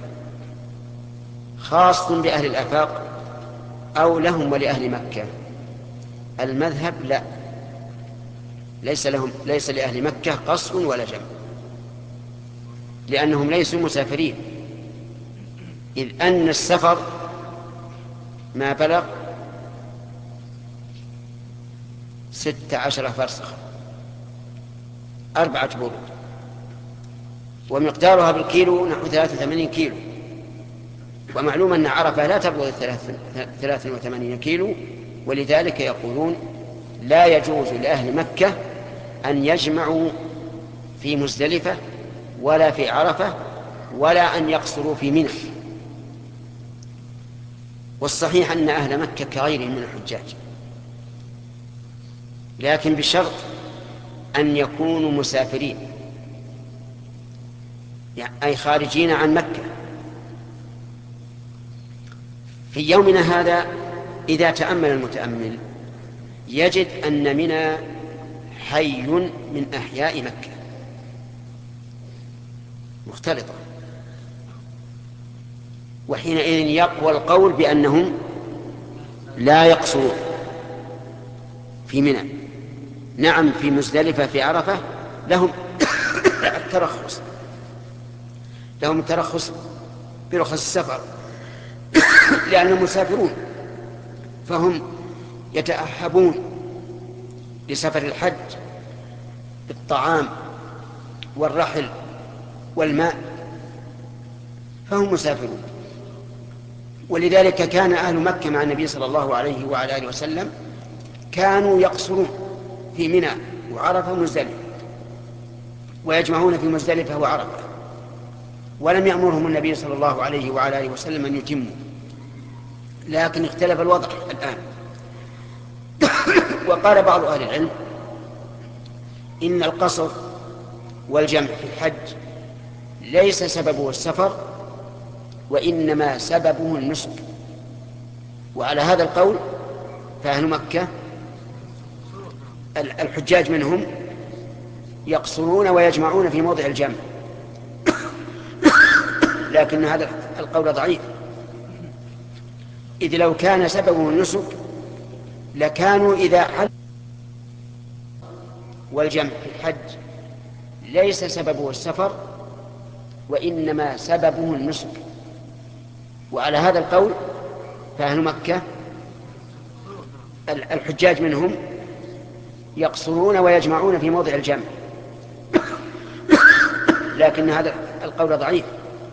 خاص بأهل الآفاق أو لهم ولأهل مكة؟ المذهب لا، ليس لهم، ليس لأهل مكة قصر ولا جمع، لأنهم ليسوا مسافرين، إذ أن السفر ما بلغ ستة عشر فرسخ، أربعة برود، ومقدارها بالكيلو نحو ثلاثة وثمانين كيلو. ومعلوم أن عرفة لا تبلغ ثلاثة وثمانين كيلو، ولذلك يقولون لا يجوز لأهل مكة أن يجمعوا في مزدلفة ولا في عرفة ولا أن يقصروا في منى. والصحيح أن أهل مكة كغيرهم من الحجاج، لكن بشرط أن يكونوا مسافرين، يعني أي خارجين عن مكة. في يومنا هذا إذا تأمل المتأمل يجد أن منى حي من أحياء مكة مختلطة، وحينئذ يقوى القول بأنهم لا يقصرون في منى، نعم في مزدلفة في عرفة لهم الترخص لهم الترخص برخص السفر لأنهم مسافرون، فهم يتأهبون لسفر الحج بالطعام والرحل والماء، فهم مسافرون. ولذلك كان أهل مكة مع النبي صلى الله عليه وعلى آله وسلم كانوا يقصرون في منى وعرفة ومزدلفة، ويجمعون في مزدلفة وعرفة، ولم يأمرهم النبي صلى الله عليه وعلى آله وسلم أن يتموا، لكن اختلف الوضع الآن. وقال بعض أهل العلم إن القصر والجمع في الحج ليس سببه السفر، وإنما سببه النسك. وعلى هذا القول فأهل مكة الحجاج منهم يقصرون ويجمعون في موضع الجمع، لكن هذا القول ضعيف، إذ لو كان سببه النسك لكانوا إذا حل والجمع في الحج ليس سببه السفر، وإنما سببه النسك. وعلى هذا القول فأهل مكة الحجاج منهم يقصرون ويجمعون في موضع الجمع، لكن هذا القول ضعيف،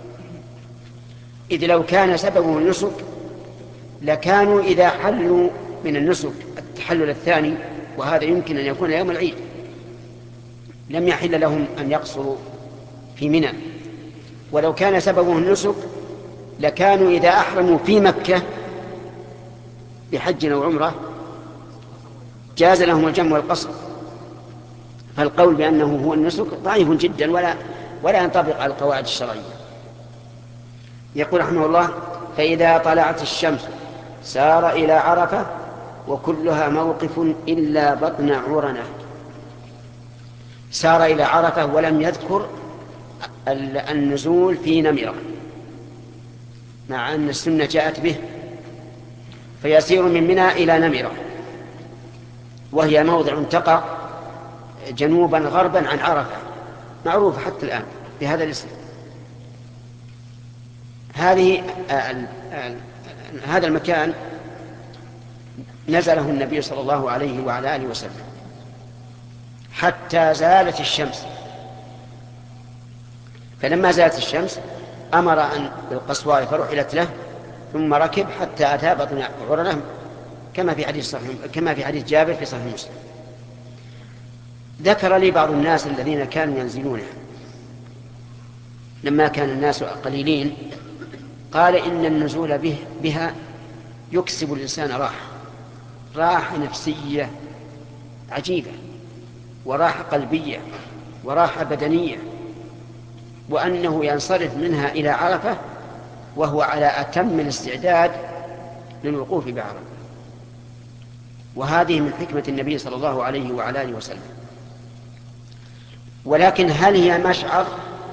إذ لو كان سببه النسك لكانوا إذا حلوا من النسك التحلل الثاني، وهذا يمكن أن يكون يوم العيد، لم يحل لهم أن يقصروا في منى. ولو كان سببه النسك لكانوا إذا أحرموا في مكة بحج أو عمرة جاز لهم الجمع والقصر. فالقول بأنه هو النسك ضعيف جدا ولا ولا ينطبق على القواعد الشرعية. يقول رحمه الله: فإذا طلعت الشمس سار إلى عرفة وكلها موقف إلا بطن عرنة. سار إلى عرفة ولم يذكر النزول في نمرة، مع أن السنة جاءت به، فيسير من منى إلى نمرة، وهي موضع تقع جنوبا غربا عن عرفة، معروف حتى الآن بهذا الاسم. هذه هذا المكان نزله النبي صلى الله عليه وعلى آله وسلم حتى زالت الشمس، فلما زالت الشمس أمر أن بالقصواء فرحلت له، ثم ركب حتى أتى بطن عرنة، كما في حديث صحيح كما في حديث جابر في صحيح مسلم. ذكر لي بعض الناس الذين كانوا ينزلونه لما كان الناس قليلين، قال إن النزول به بها يكسب الإنسان راحة راحة نفسية عجيبة، وراحة قلبية، وراحة بدنية، وأنه ينصرف منها إلى عرفة وهو على أتم الاستعداد للوقوف بعرفة. وهذه من حكمة النبي صلى الله عليه وعلى آله وسلم. ولكن هل هي مشعر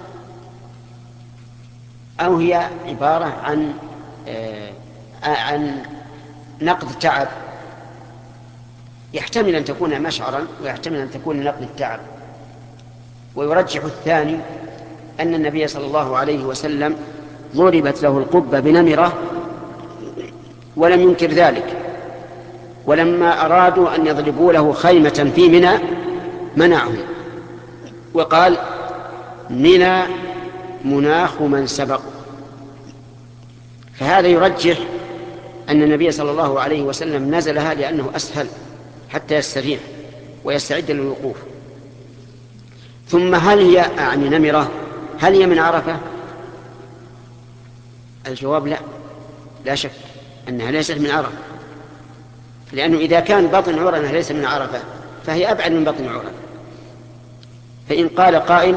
أو هي عبارة عن آه عن نقض تعب؟ يحتمل أن تكون مشعرا ويحتمل أن تكون نقض التعب. ويرجح الثاني أن النبي صلى الله عليه وسلم ضربت له القبة بنمرة ولم ينكر ذلك، ولما أرادوا أن يضربوا له خيمة في منى منعهم وقال: منى مناخ من سبق. فهذا يرجح أن النبي صلى الله عليه وسلم نزلها لأنه أسهل حتى يستريح ويستعد للوقوف. ثم هل هي أعني نمرة هل هي من عرفة؟ الجواب لا، لا شك أنها ليست من عرفة، لأنه إذا كان بطن عرنة ليس من عرفة فهي أبعد من بطن عرنة. فإن قال قائل: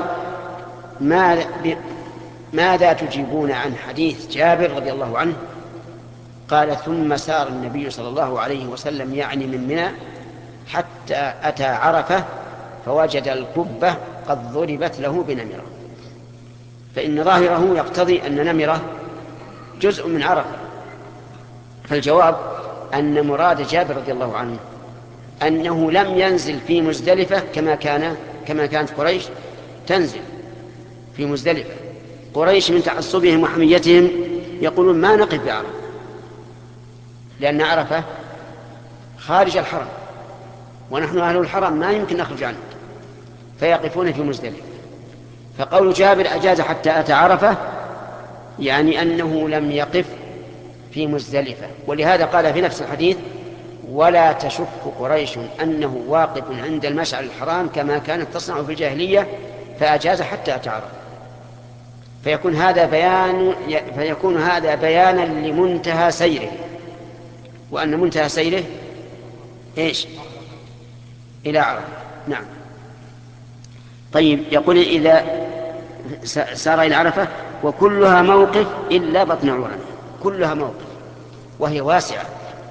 ماذا تجيبون عن حديث جابر رضي الله عنه؟ قال: ثم سار النبي صلى الله عليه وسلم يعني من منى حتى أتى عرفة فوجد القبة قد ضربت له بنمرة. فإن ظاهره يقتضي أن نمرة جزء من عرفة. فالجواب أن مراد جابر رضي الله عنه أنه لم ينزل في مزدلفة كما كان كما كانت قريش تنزل في مزدلفة. قريش من تعصبهم وحميتهم يقولون ما نقف بعرفة، لأن عرفة خارج الحرم ونحن أهل الحرم ما يمكن نخرج عنه، فيقفون في مزدلفة. فقول جابر أجاز حتى أتى عرفة يعني أنه لم يقف في مزدلفة. ولهذا قال في نفس الحديث: ولا تشك قريش أنه واقف عند المشعر الحرام كما كانت تصنع في الجاهلية، فأجاز حتى أتى عرفة. فيكون هذا بيان فيكون هذا بيانا لمنتهى سيره، وأن منتهى سيره إيش؟ إلى عرفة. نعم. طيب، يقول إذا سار إلى عرفة وكلها موقف إلا بطن عرنة، كلها موقف وهي واسعة،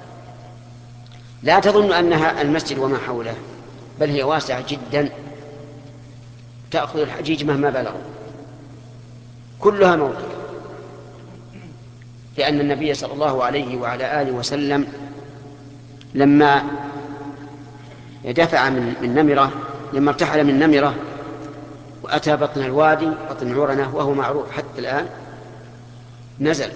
لا تظن أنها المسجد وما حوله، بل هي واسعة جدا تأخذ الحجيج مهما بلغوا، كلها موقف. لأن النبي صلى الله عليه وعلى آله وسلم لما دفع من نمرة، لما ارتحل من نمرة وأتى بطن الوادي بطن عرنة وهو معروف حتى الآن، نزل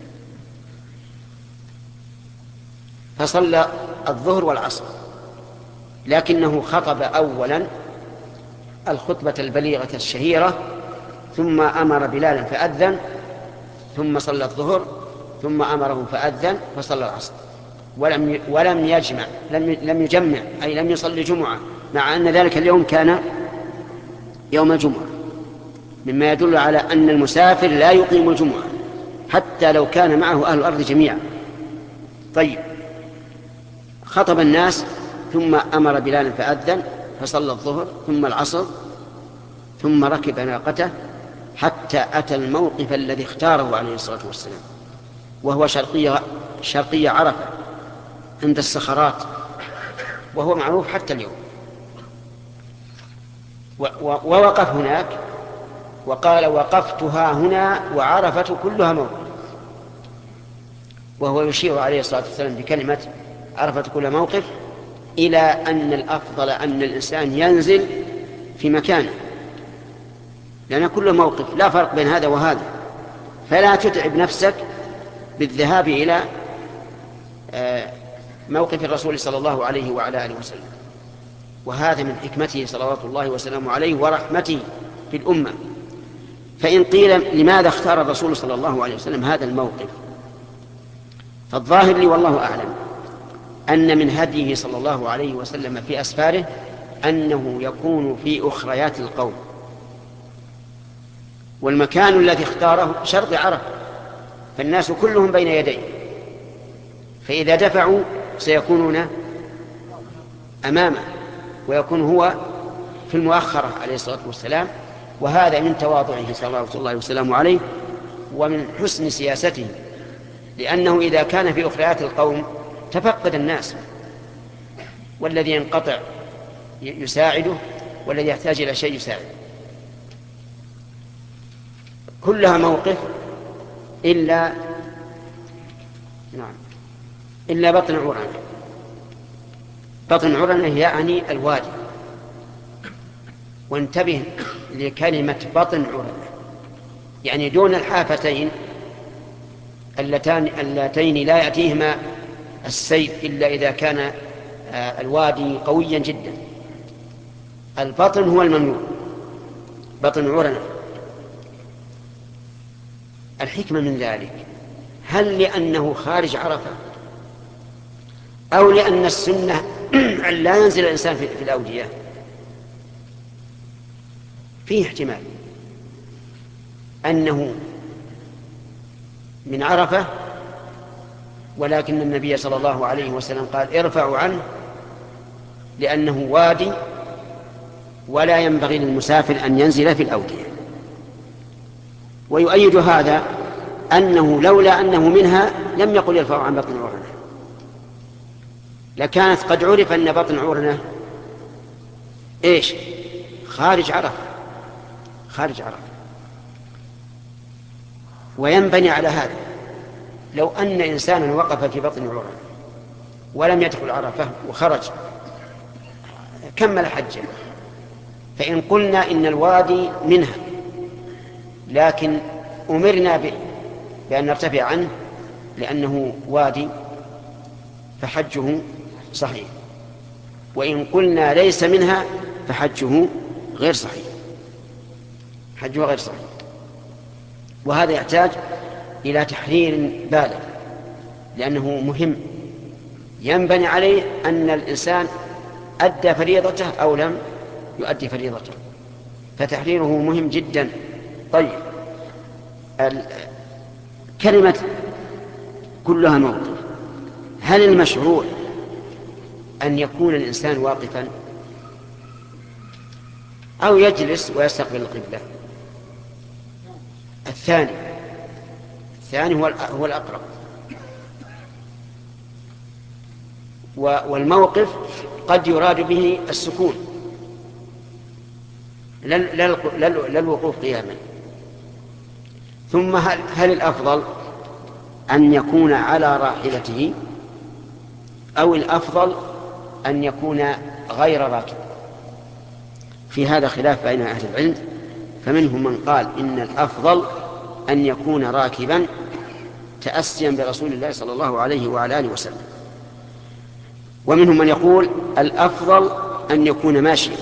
فصلى الظهر والعصر، لكنه خطب أولا الخطبة البليغة الشهيرة، ثم أمر بلالا فأذن، ثم صلى الظهر، ثم أمره فأذن فصلى العصر، ولم ولم يجمع لم لم يجمع أي لم يصلي جمعة، مع أن ذلك اليوم كان يوم الجمعة، مما يدل على أن المسافر لا يقيم الجمعة حتى لو كان معه أهل الأرض جميعا. طيب، خطب الناس ثم أمر بلالا فأذن فصلى الظهر ثم العصر، ثم ركب ناقته حتى أتى الموقف الذي اختاره عليه الصلاة والسلام، وهو شرقية, شرقية عرفة عند الصخرات، وهو معروف حتى اليوم. ووقف هناك وقال: وقفتها هنا وعرفة كلها موقف، وهو يشير عليه الصلاة والسلام بكلمة عرفة كل موقف إلى أن الأفضل أن الإنسان ينزل في مكانه، لأن كل موقف لا فرق بين هذا وهذا، فلا تتعب نفسك بالذهاب إلى موقف الرسول صلى الله عليه وعلى آله وسلم. وهذا من حكمته صلوات الله وسلامه عليه ورحمته في الأمة. فإن قيل لماذا اختار الرسول صلى الله عليه وسلم هذا الموقف، فالظاهر لي والله أعلم أن من هديه صلى الله عليه وسلم في أسفاره أنه يكون في أخريات القوم، والمكان الذي اختاره شرق عرفة، فالناس كلهم بين يديه، فإذا دفعوا سيكونون أمامه ويكون هو في المؤخرة عليه الصلاة والسلام. وهذا من تواضعه صلى الله وسلم عليه ومن حسن سياسته، لأنه إذا كان في أخريات القوم تفقد الناس، والذي ينقطع يساعده والذي يحتاج إلى شيء يساعده. كلها موقف إلا نعم إلا بطن عرنة. بطن عرنة يعني الوادي، وانتبه لكلمة بطن عرنة، يعني دون الحافتين اللتان اللتين لا يأتيهما السيل إلا إذا كان الوادي قويا جدا. البطن هو الممنوع، بطن عرنة. الحكمة من ذلك هل لأنه خارج عرفة، أو لأن السنة أن لا ينزل الإنسان في الأودية؟ فيه احتمال أنه من عرفة، ولكن النبي صلى الله عليه وسلم قال: ارفعوا عنه لأنه وادي ولا ينبغي للمسافر أن ينزل في الأودية. ويؤيد هذا أنه لولا أنه منها لم يقل يرفعوا عن بطن عرنة، لكانت قد عرف أن بطن عرنة إيش؟ خارج عرفة، خارج عرفة. وينبني على هذا لو أن إنسانا وقف في بطن عرنة ولم يدخل عرفة وخرج كمل حجه. فإن قلنا إن الوادي منها لكن أمرنا بأن نرتفع عنه لأنه وادي فحجه صحيح، وإن قلنا ليس منها فحجه غير صحيح، حجه غير صحيح. وهذا يحتاج إلى تحرير بالغ لأنه مهم، ينبني عليه أن الإنسان أدى فريضته أو لم يؤدي فريضته، فتحريره مهم جدا. طيب، كلمة كلها موقف، هل المشروع أن يكون الإنسان واقفا أو يجلس ويستقبل القبلة؟ الثاني الثاني هو الأقرب. والموقف قد يراد به السكون لا الوقوف قياما. ثم هل, هل الأفضل أن يكون على راحلته أو الأفضل أن يكون غير راكب؟ في هذا خلاف بين أهل العلم، فمنهم من قال إن الأفضل أن يكون راكبا تأسيا برسول الله صلى الله عليه وعلى آله وسلم، ومنهم من يقول الأفضل أن يكون ماشيا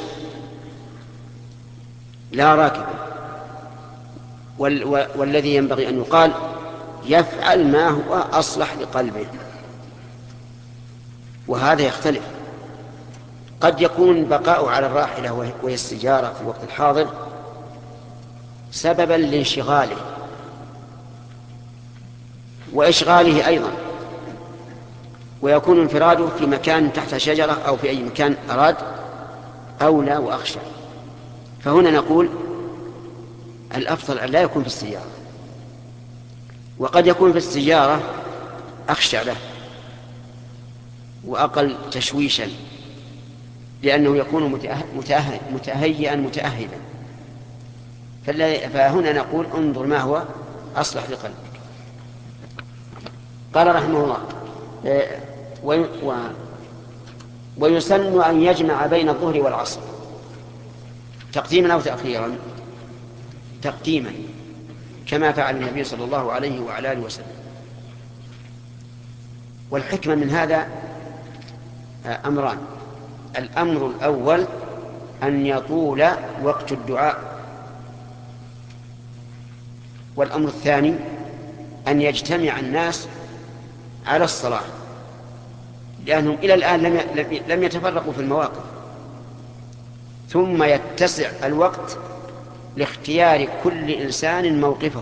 لا راكبا، والذي ينبغي أن يقال يفعل ما هو أصلح لقلبه. وهذا يختلف، قد يكون بقاء على الراحلة وهي السجارة في الوقت الحاضر سببا لانشغاله وإشغاله أيضا، ويكون انفراده في مكان تحت شجرة أو في أي مكان أراد أولى وأخشى. فهنا نقول الأفضل أن لا يكون في السيارة، وقد يكون في السيارة أخشى له وأقل تشويشا لأنه يكون متهيئا متأهبا. فهنا نقول انظر ما هو أصلح لقلبك. قال رحمه الله ويسن أن يجمع بين الظهر والعصر تقديما أو تأخيرا، تقديما كما فعل النبي صلى الله عليه وعلى آله وسلم. والحكمة من هذا أمران: الأمر الأول أن يطول وقت الدعاء، والأمر الثاني أن يجتمع الناس على الصلاة، لأنهم إلى الآن لم يتفرقوا في المواقف، ثم يتسع الوقت لاختيار كل إنسان موقفه.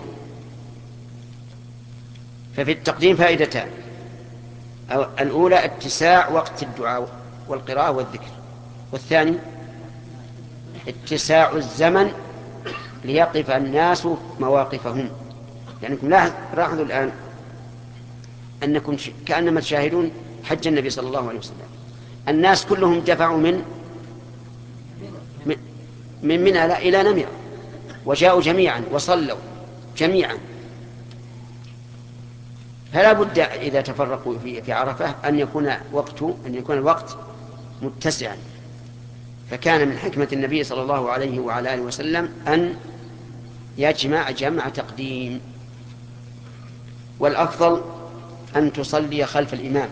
ففي التقديم فائدتان: الأولى اتساع وقت الدعاء والقراءة والذكر، والثاني اتساع الزمن ليقف الناس مواقفهم. لأنكم لاحظوا الآن أنكم كأنما تشاهدون حج النبي صلى الله عليه وسلم، الناس كلهم دفعوا من من منى إلى نمرة وجاءوا جميعا وصلوا جميعا. فلا بد إذا تفرقوا في في عرفة أن يكون وقت أن يكون الوقت متسعا. فكان من حكمة النبي صلى الله عليه وعلى آله وسلم أن يجمع جمع تقديم. والأفضل أن تصلي خلف الإمام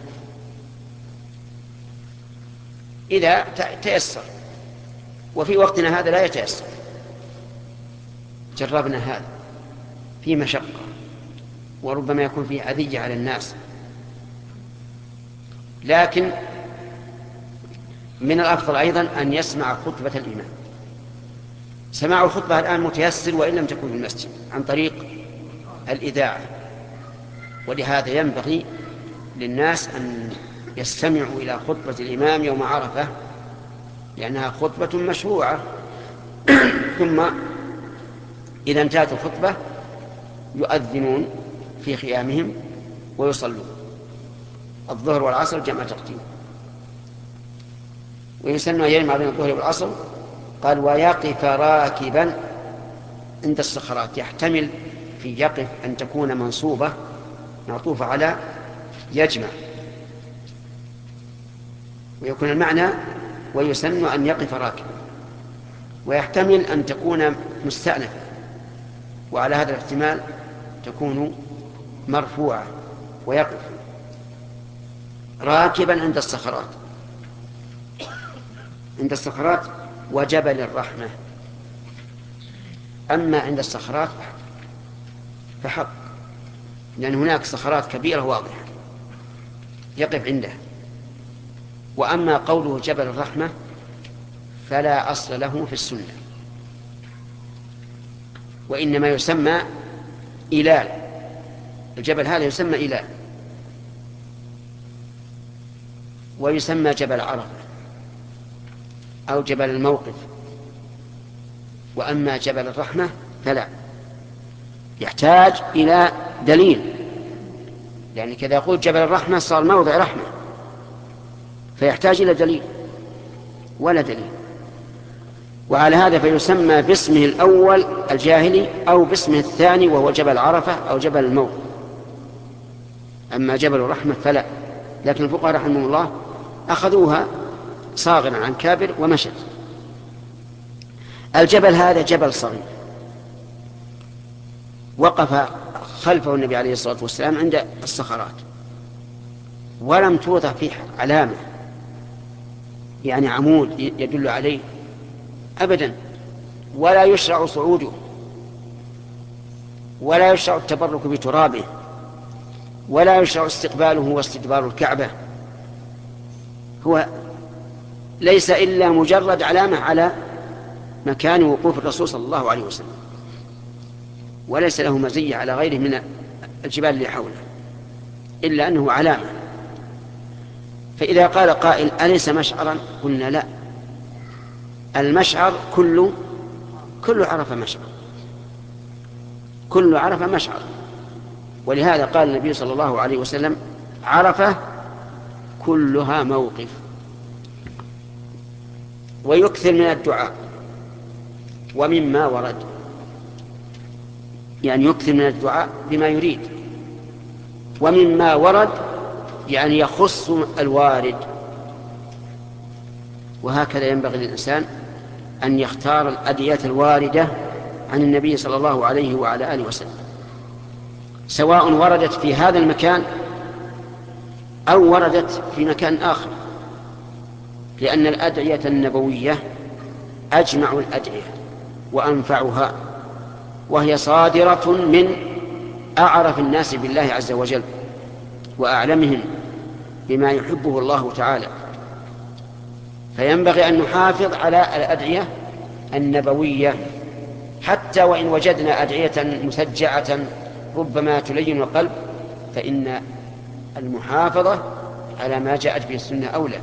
إذا تيسر، وفي وقتنا هذا لا يتيسر، جربنا هذا في مشقة وربما يكون فيه أذية على الناس. لكن من الأفضل أيضا أن يسمع خطبة الإمام. سماع الخطبة الآن متيسر وإن لم تكن في المسجد عن طريق الإذاعة، ولهذا ينبغي للناس أن يستمعوا إلى خطبة الإمام يوم عرفة، لأنها خطبة مشروعة. ثم إذا انتهت الخطبة يؤذنون في خيامهم ويصلون الظهر والعصر جمع تقديم. ويسن أن يجمع بين الظهر والعصر. قال ويقف راكبا عند الصخرات، يحتمل في يقف أن تكون منصوبة معطوفة على يجمع، ويكون المعنى ويسن أن يقف راكبا، ويحتمل أن تكون مستأنفة، وعلى هذا الاحتمال تكون مرفوعة ويقف راكبا عند الصخرات عند الصخرات وجبل الرحمة. أما عند الصخرات فحق، لأن هناك صخرات كبيرة واضحة يقف عندها. وأما قوله جبل الرحمة فلا أصل له في السنة، وإنما يسمى إلال، الجبل هذا يسمى إلال، ويسمى جبل عرفة أو جبل الموقف. وأما جبل الرحمة فلا، يحتاج إلى دليل، يعني كذا يقول جبل الرحمة صار موضع رحمة، فيحتاج إلى دليل ولا دليل. وعلى هذا فيسمى باسمه الأول الجاهلي أو باسمه الثاني وهو جبل عرفة أو جبل الموقف. أما جبل الرحمة فلا، لكن الفقهاء رحمهم الله أخذوها صاغرا عن كابر ومشت. الجبل هذا جبل صغير وقف خلفه النبي عليه الصلاة والسلام عند الصخرات، ولم توضع فيه علامة يعني عمود يدل عليه أبدا، ولا يشرع صعوده، ولا يشرع التبرك بترابه، ولا يشرع استقباله واستدبار الكعبة. هو ليس إلا مجرد علامة على مكان وقوف الرسول صلى الله عليه وسلم، وليس له مزية على غيره من الجبال اللي حوله، إلا أنه علامة. فإذا قال قائل أليس مشعرا؟ قلنا لا، المشعر كل كل عرفة مشعر، كل عرفة مشعر. ولهذا قال النبي صلى الله عليه وسلم عرفة كلها موقف. ويكثر من الدعاء ومما ورد، يعني يكثر من الدعاء بما يريد، ومما ورد يعني يخص الوارد. وهكذا ينبغي للإنسان أن يختار الأدعية الواردة عن النبي صلى الله عليه وعلى آله وسلم، سواء وردت في هذا المكان أو وردت في مكان آخر، لأن الأدعية النبوية أجمع الأدعية وأنفعها، وهي صادرة من أعرف الناس بالله عز وجل وأعلمهم بما يحبه الله تعالى. فينبغي أن نحافظ على الأدعية النبوية، حتى وإن وجدنا أدعية مسجعة ربما تلين القلب، فإن المحافظة على ما جاءت به السنة أولى.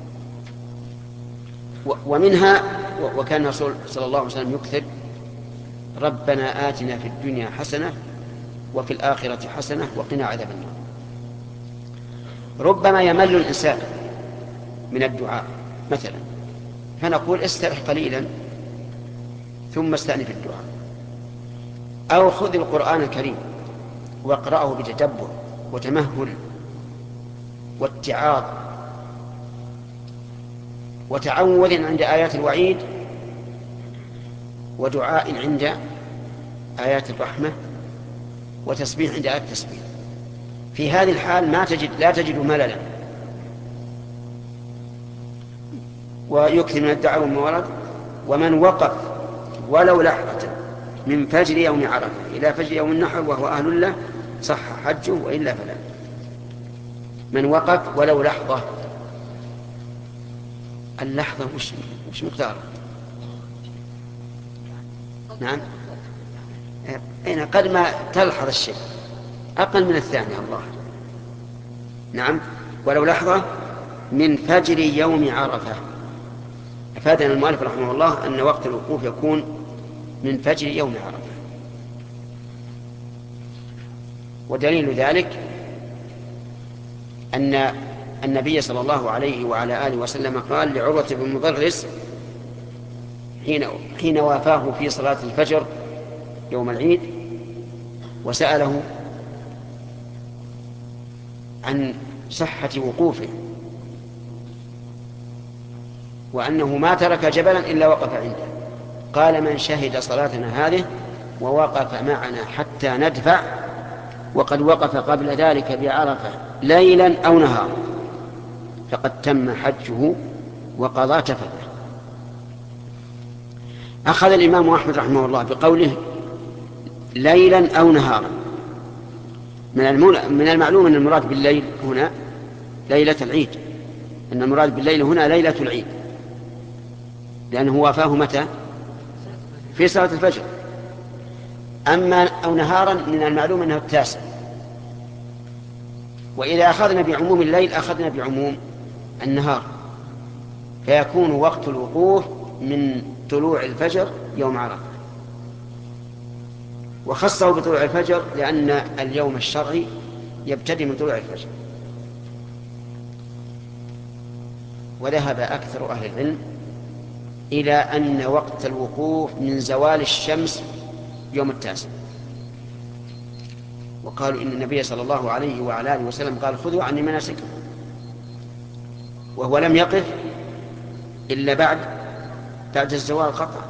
ومنها وكان الرسول صلى الله عليه وسلم يكثر ربنا آتنا في الدنيا حسنة وفي الآخرة حسنة وقنا عذاب النار. ربما يمل الإنسان من الدعاء مثلا، فنقول استرح قليلا ثم استأنف الدعاء، أو خذ القرآن الكريم واقرأه بتدبر وتمهل واتعاظ وتعوذ عند آيات الوعيد، ودعاء عند آيات الرحمة، وتسبيح عند آيات التسبيح. في هذه الحال ما تجد لا تجد مللا، ويكثر من الدعاء وما ورد. ومن وقف ولو لحظة من فجر يوم عرفة إلى فجر يوم النحر وهو أهل له صح حجه، وإلا فلا. من وقف ولو لحظة، اللحظة مش مش مقدار. نعم، أين قد ما تلحظ الشيء أقل من الثانية الله. نعم، ولو لحظة من فجر يوم عرفة. أفادنا المؤلف رحمه الله أن وقت الوقوف يكون من فجر يوم عرفة. ودليل ذلك أن النبي صلى الله عليه وعلى آله وسلم قال لعروة بن مضرس حين حين وافاه في صلاة الفجر يوم العيد وسأله عن صحة وقوفه، وأنه ما ترك جبلا إلا وقف عنده. قال: من شهد صلاتنا هذه ووقف معنا حتى ندفع وقد وقف قبل ذلك بعرفة ليلا أو نهارا فقد تم حجه وقضى تفته. أخذ الإمام أحمد رحمه الله بقوله ليلا أو نهارا. من المعلوم أن المراد بالليل هنا ليلة العيد، أن المراد بالليل هنا ليلة العيد، لأنه وافاه متى؟ في صلاة الفجر. أما أو نهارا من المعلوم أنه التاسع. وإذا أخذنا بعموم الليل أخذنا بعموم النهار، فيكون وقت الوقوف من طلوع الفجر يوم عرفة. وخصه بطلوع الفجر لأن اليوم الشرعي يبتدي من طلوع الفجر. وذهب أكثر أهل العلم إلى أن وقت الوقوف من زوال الشمس يوم التاسع، وقالوا إن النبي صلى الله عليه وعلى آله وسلم قال: خذوا عني مناسككم، وهو لم يقف إلا بعد بعد الزوال قطعا.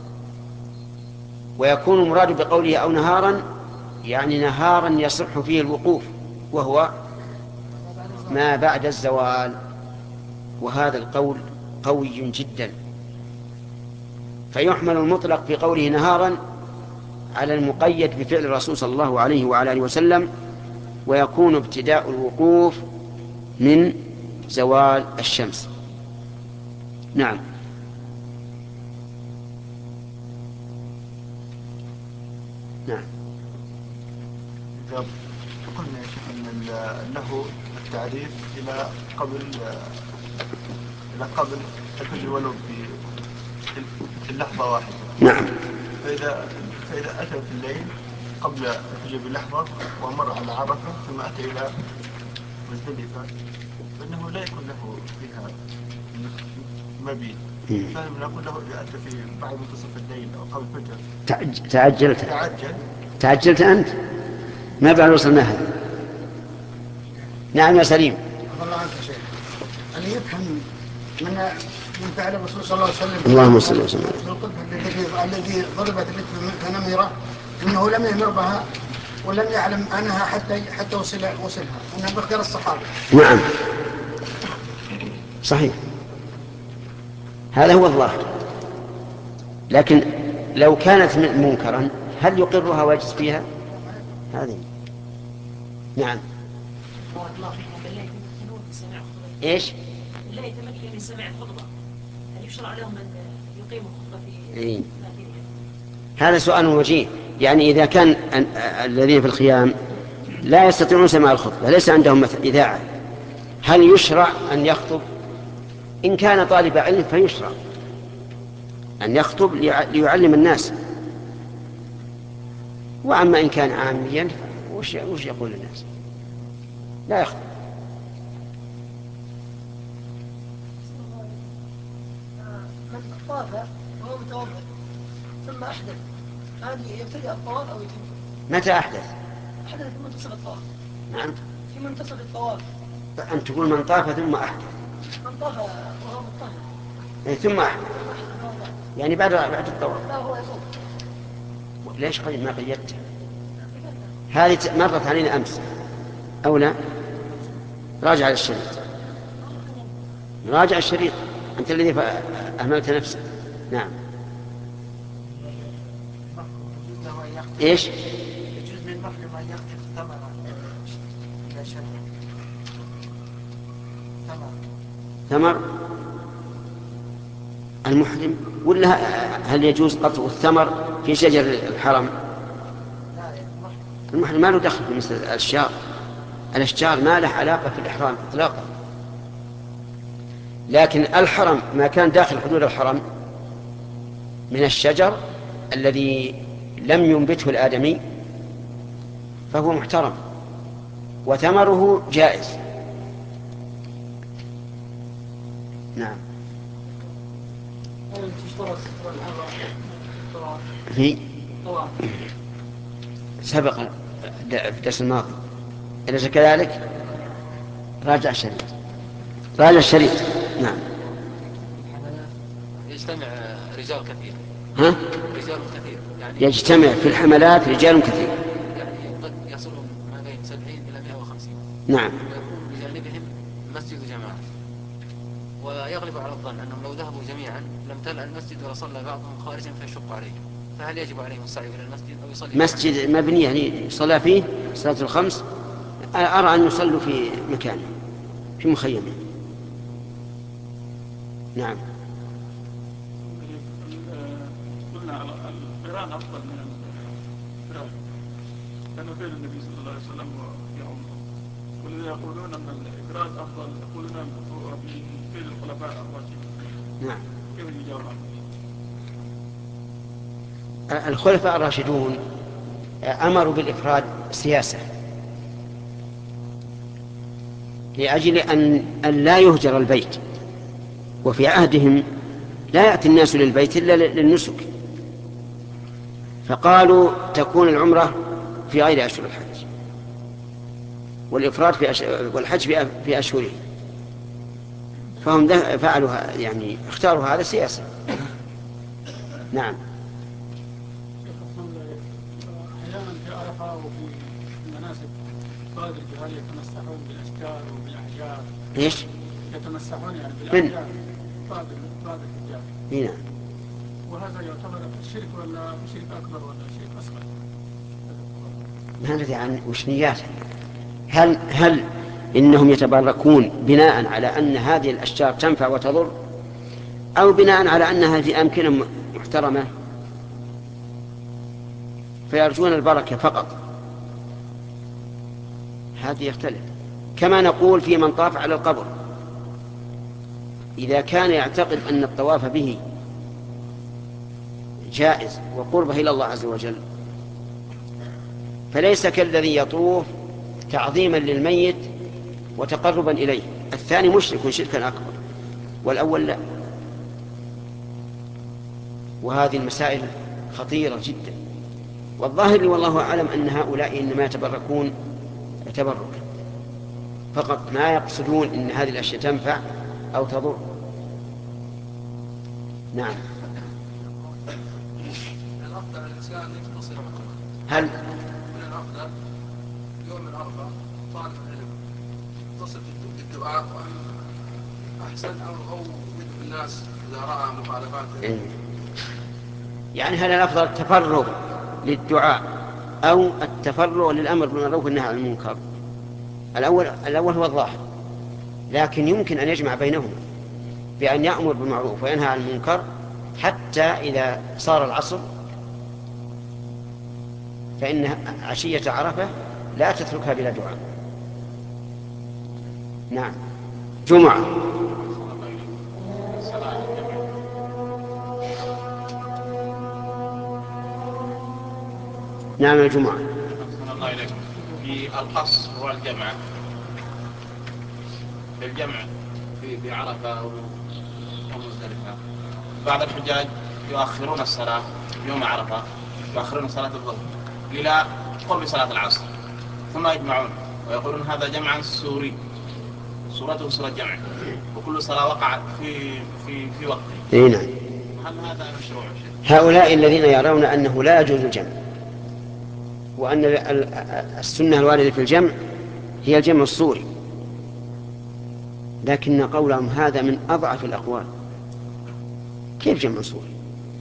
ويكون المراد بقوله أو نهارا يعني نهارا يصح فيه الوقوف، وهو ما بعد الزوال. وهذا القول قوي جدا، فيحمل المطلق في قوله نهارا على المقيد بفعل الرسول صلى الله عليه وعلى آله وسلم، ويكون ابتداء الوقوف من زوال الشمس. نعم. نعم. قلنا يا شيخ أن له التعريف إلى قبل إلى قبل الفجر ولو في اللحظة واحدة. نعم. فإذا فإذا أتى في الليل قبل الفجر بلحظة ومر على عرفة ثم أتى إلى مزدلفة فإنه لا يكون له فيها مبيت. فهم نقول له إذا أتى في بعد منتصف الليل أو قبل الفجر تعجلت تعجل تعجلت أنت ما بعد وصلنا هذا. نعم يا سليم. الله عنك شيء أن يفهم من من فعل الرسول صلى الله عليه وسلم اللهم صل وسلم الذي ضربت بنت نميرة إنه لم يمر بها ولم يعلم عنها حتى حتى وصل وصلها أنها باختيار الصحابة. نعم صحيح، هذا هو الظاهر. لكن لو كانت منكرا هل يقرها ويجلس فيها؟ هذه. نعم. ايش؟ لا يتمكن من سماع الخطبة، هل يشرع لهم أن يقيموا الخطبة في إيه؟ هذا سؤال وجيه. يعني إذا كان الذين في الخيام لا يستطيعون سماع الخطبة، ليس عندهم إذاعة، هل يشرع أن يخطب؟ إن كان طالب علم فيشرع أن يخطب ليعلم الناس. وأما إن كان عاميا وش يقول الناس؟ لا يخطب. من طاف وهو متوضئ ثم أحدث، هذه يبتدئ الطواف أو يتم؟ متى أحدث؟ أحدث في منتصف الطواف. نعم. في منتصف الطواف. أن تقول من طاف ثم أحدث. من طاف وهو مطهر. يعني ثم أحدث. يعني بعد بعد الطواف. لا هو يطوف. ليش قيد ما قيدت؟ هذه مرت علينا أمس أو لا؟ راجع الشريط. راجع الشريط، أنت الذي أهملت نفسك. نعم. إيش؟ يجوز للمحرم أن يقطف ثمرة إلى شجرة. ثمر. ثمر المحرم ولا هل يجوز قطع الثمر في شجر الحرم؟ المحرم ما له دخل في مثل الأشجار. الأشجار ما له علاقة في الإحرام إطلاقا. لكن الحرم ما كان داخل حدود الحرم من الشجر الذي لم ينبته الآدمي فهو محترم وثمره جائز. نعم. في سبق في الدرس الماضي. أليس كذلك؟ راجع الشريط. راجع الشريط. نعم. يجتمع رجال كثير. ها؟ رجال كثير يعني يجتمع في الحملات رجال كثير، يعني قد يصلون ما بين سبعين إلى مئة وخمسين. نعم. ويكون بجانبهم مسجد جماعة، ويغلب على الظن أنهم لو ذهبوا جميعا لم تلأ المسجد ولصلى بعضهم خارجا فيشق عليه، فهل يجب عليهم السعي إلى المسجد أو يصلي؟ مسجد مبني يعني صلى فيه صلاة الخمس، أرى أن يصلوا في مكانه في مخيمه. نعم. قلنا القران افضل من الفرار، كانوا فعل النبي صلى الله عليه وسلم في عمره، والذين يقولون ان الافراد افضل يقولون في فعل الخلفاء الراشدين. نعم. كيف يجاوب عنه؟ الخلفاء الراشدون امروا بالافراد سياسه لأجل أن, أن لا يهجر البيت، وفي عهدهم لا يأتي الناس للبيت إلا للنسك، فقالوا تكون العمرة في غير أشهر الحج والإفراد في أش... والحج في أشهره، فهم فعلوا يعني اختاروا هذا سياسة. نعم. أحيانا في عرفة وفي المناسك بعض الجهال يتمسحون بالأشجار وبالأحجار. إيش؟ يتمسحون يعني بالأحجار بعض بعض الرجال. نعم. وهذا يعتبر شرك ولا شرك أكبر ولا شرك أصغر؟ ما ندري عن وش نياتهم. هل هل إنهم يتبركون بناء على أن هذه الأشجار تنفع وتضر، أو بناء على أنها في أمكنة محترمة فيرجون البركة فقط؟ هذه يختلف. كما نقول في من طاف على القبر، إذا كان يعتقد أن الطواف به جائز وقربه إلى الله عز وجل فليس كالذي يطوف تعظيما للميت وتقربا إليه، الثاني مشرك شركا أكبر والأول لا. وهذه المسائل خطيرة جدا، والظاهر والله أعلم أن هؤلاء إنما يتبركون تبرك فقط، ما يقصدون إن هذه الأشياء تنفع أو تضر. نعم. الأفضل الإنسان يقتصر هل من الأفضل يوم من عرفة طالب العلم يقتصر في الدعاء أحسن أو أو يدعو الناس إذا رأى مخالفات؟ إيه. يعني هل الأفضل التفرغ للدعاء أو التفرغ للأمر بالمعروف والنهي عن المنكر؟ الأول الأول هو الظاهر، لكن يمكن أن يجمع بينهما بأن يأمر بالمعروف وينهى عن المنكر حتى إذا صار العصر، فإن عشية عرفة لا تتركها بلا دعاء. نعم. جمعة. نعم الجمعة. الله إليكم. في القصر والجمع، في الجمع في بعرفة ومزدلفة بعض الحجاج يؤخرون الصلاة يوم عرفة، يؤخرون صلاة الظهر إلى قرب صلاة العصر ثم يجمعون ويقولون هذا جمعا سوري، صورته صورة جمع، وكل صلاة وقعت في في في وقته. نعم. هل هذا مشروع؟ هؤلاء الذين يرون أنه لا يجوز الجمع وأن السنة الواردة في الجمع هي الجمع الصوري، لكن قولهم هذا من أضعف الأقوال. كيف جمع صوري؟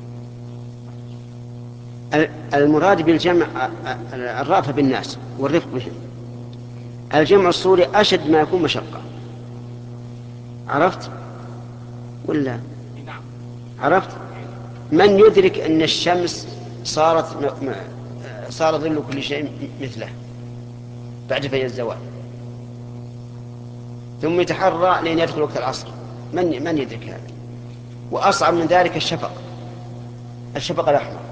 المراد بالجمع الرأفة بالناس والرفق بهم. الجمع الصوري أشد ما يكون مشقة. عرفت ولا عرفت؟ من يدرك أن الشمس صارت صار ظل كل شيء مثله بعد في الزوال، ثم يتحرى لين يدخل وقت العصر، من من يدرك هذا؟ وأصعب من ذلك الشفق، الشفق الأحمر.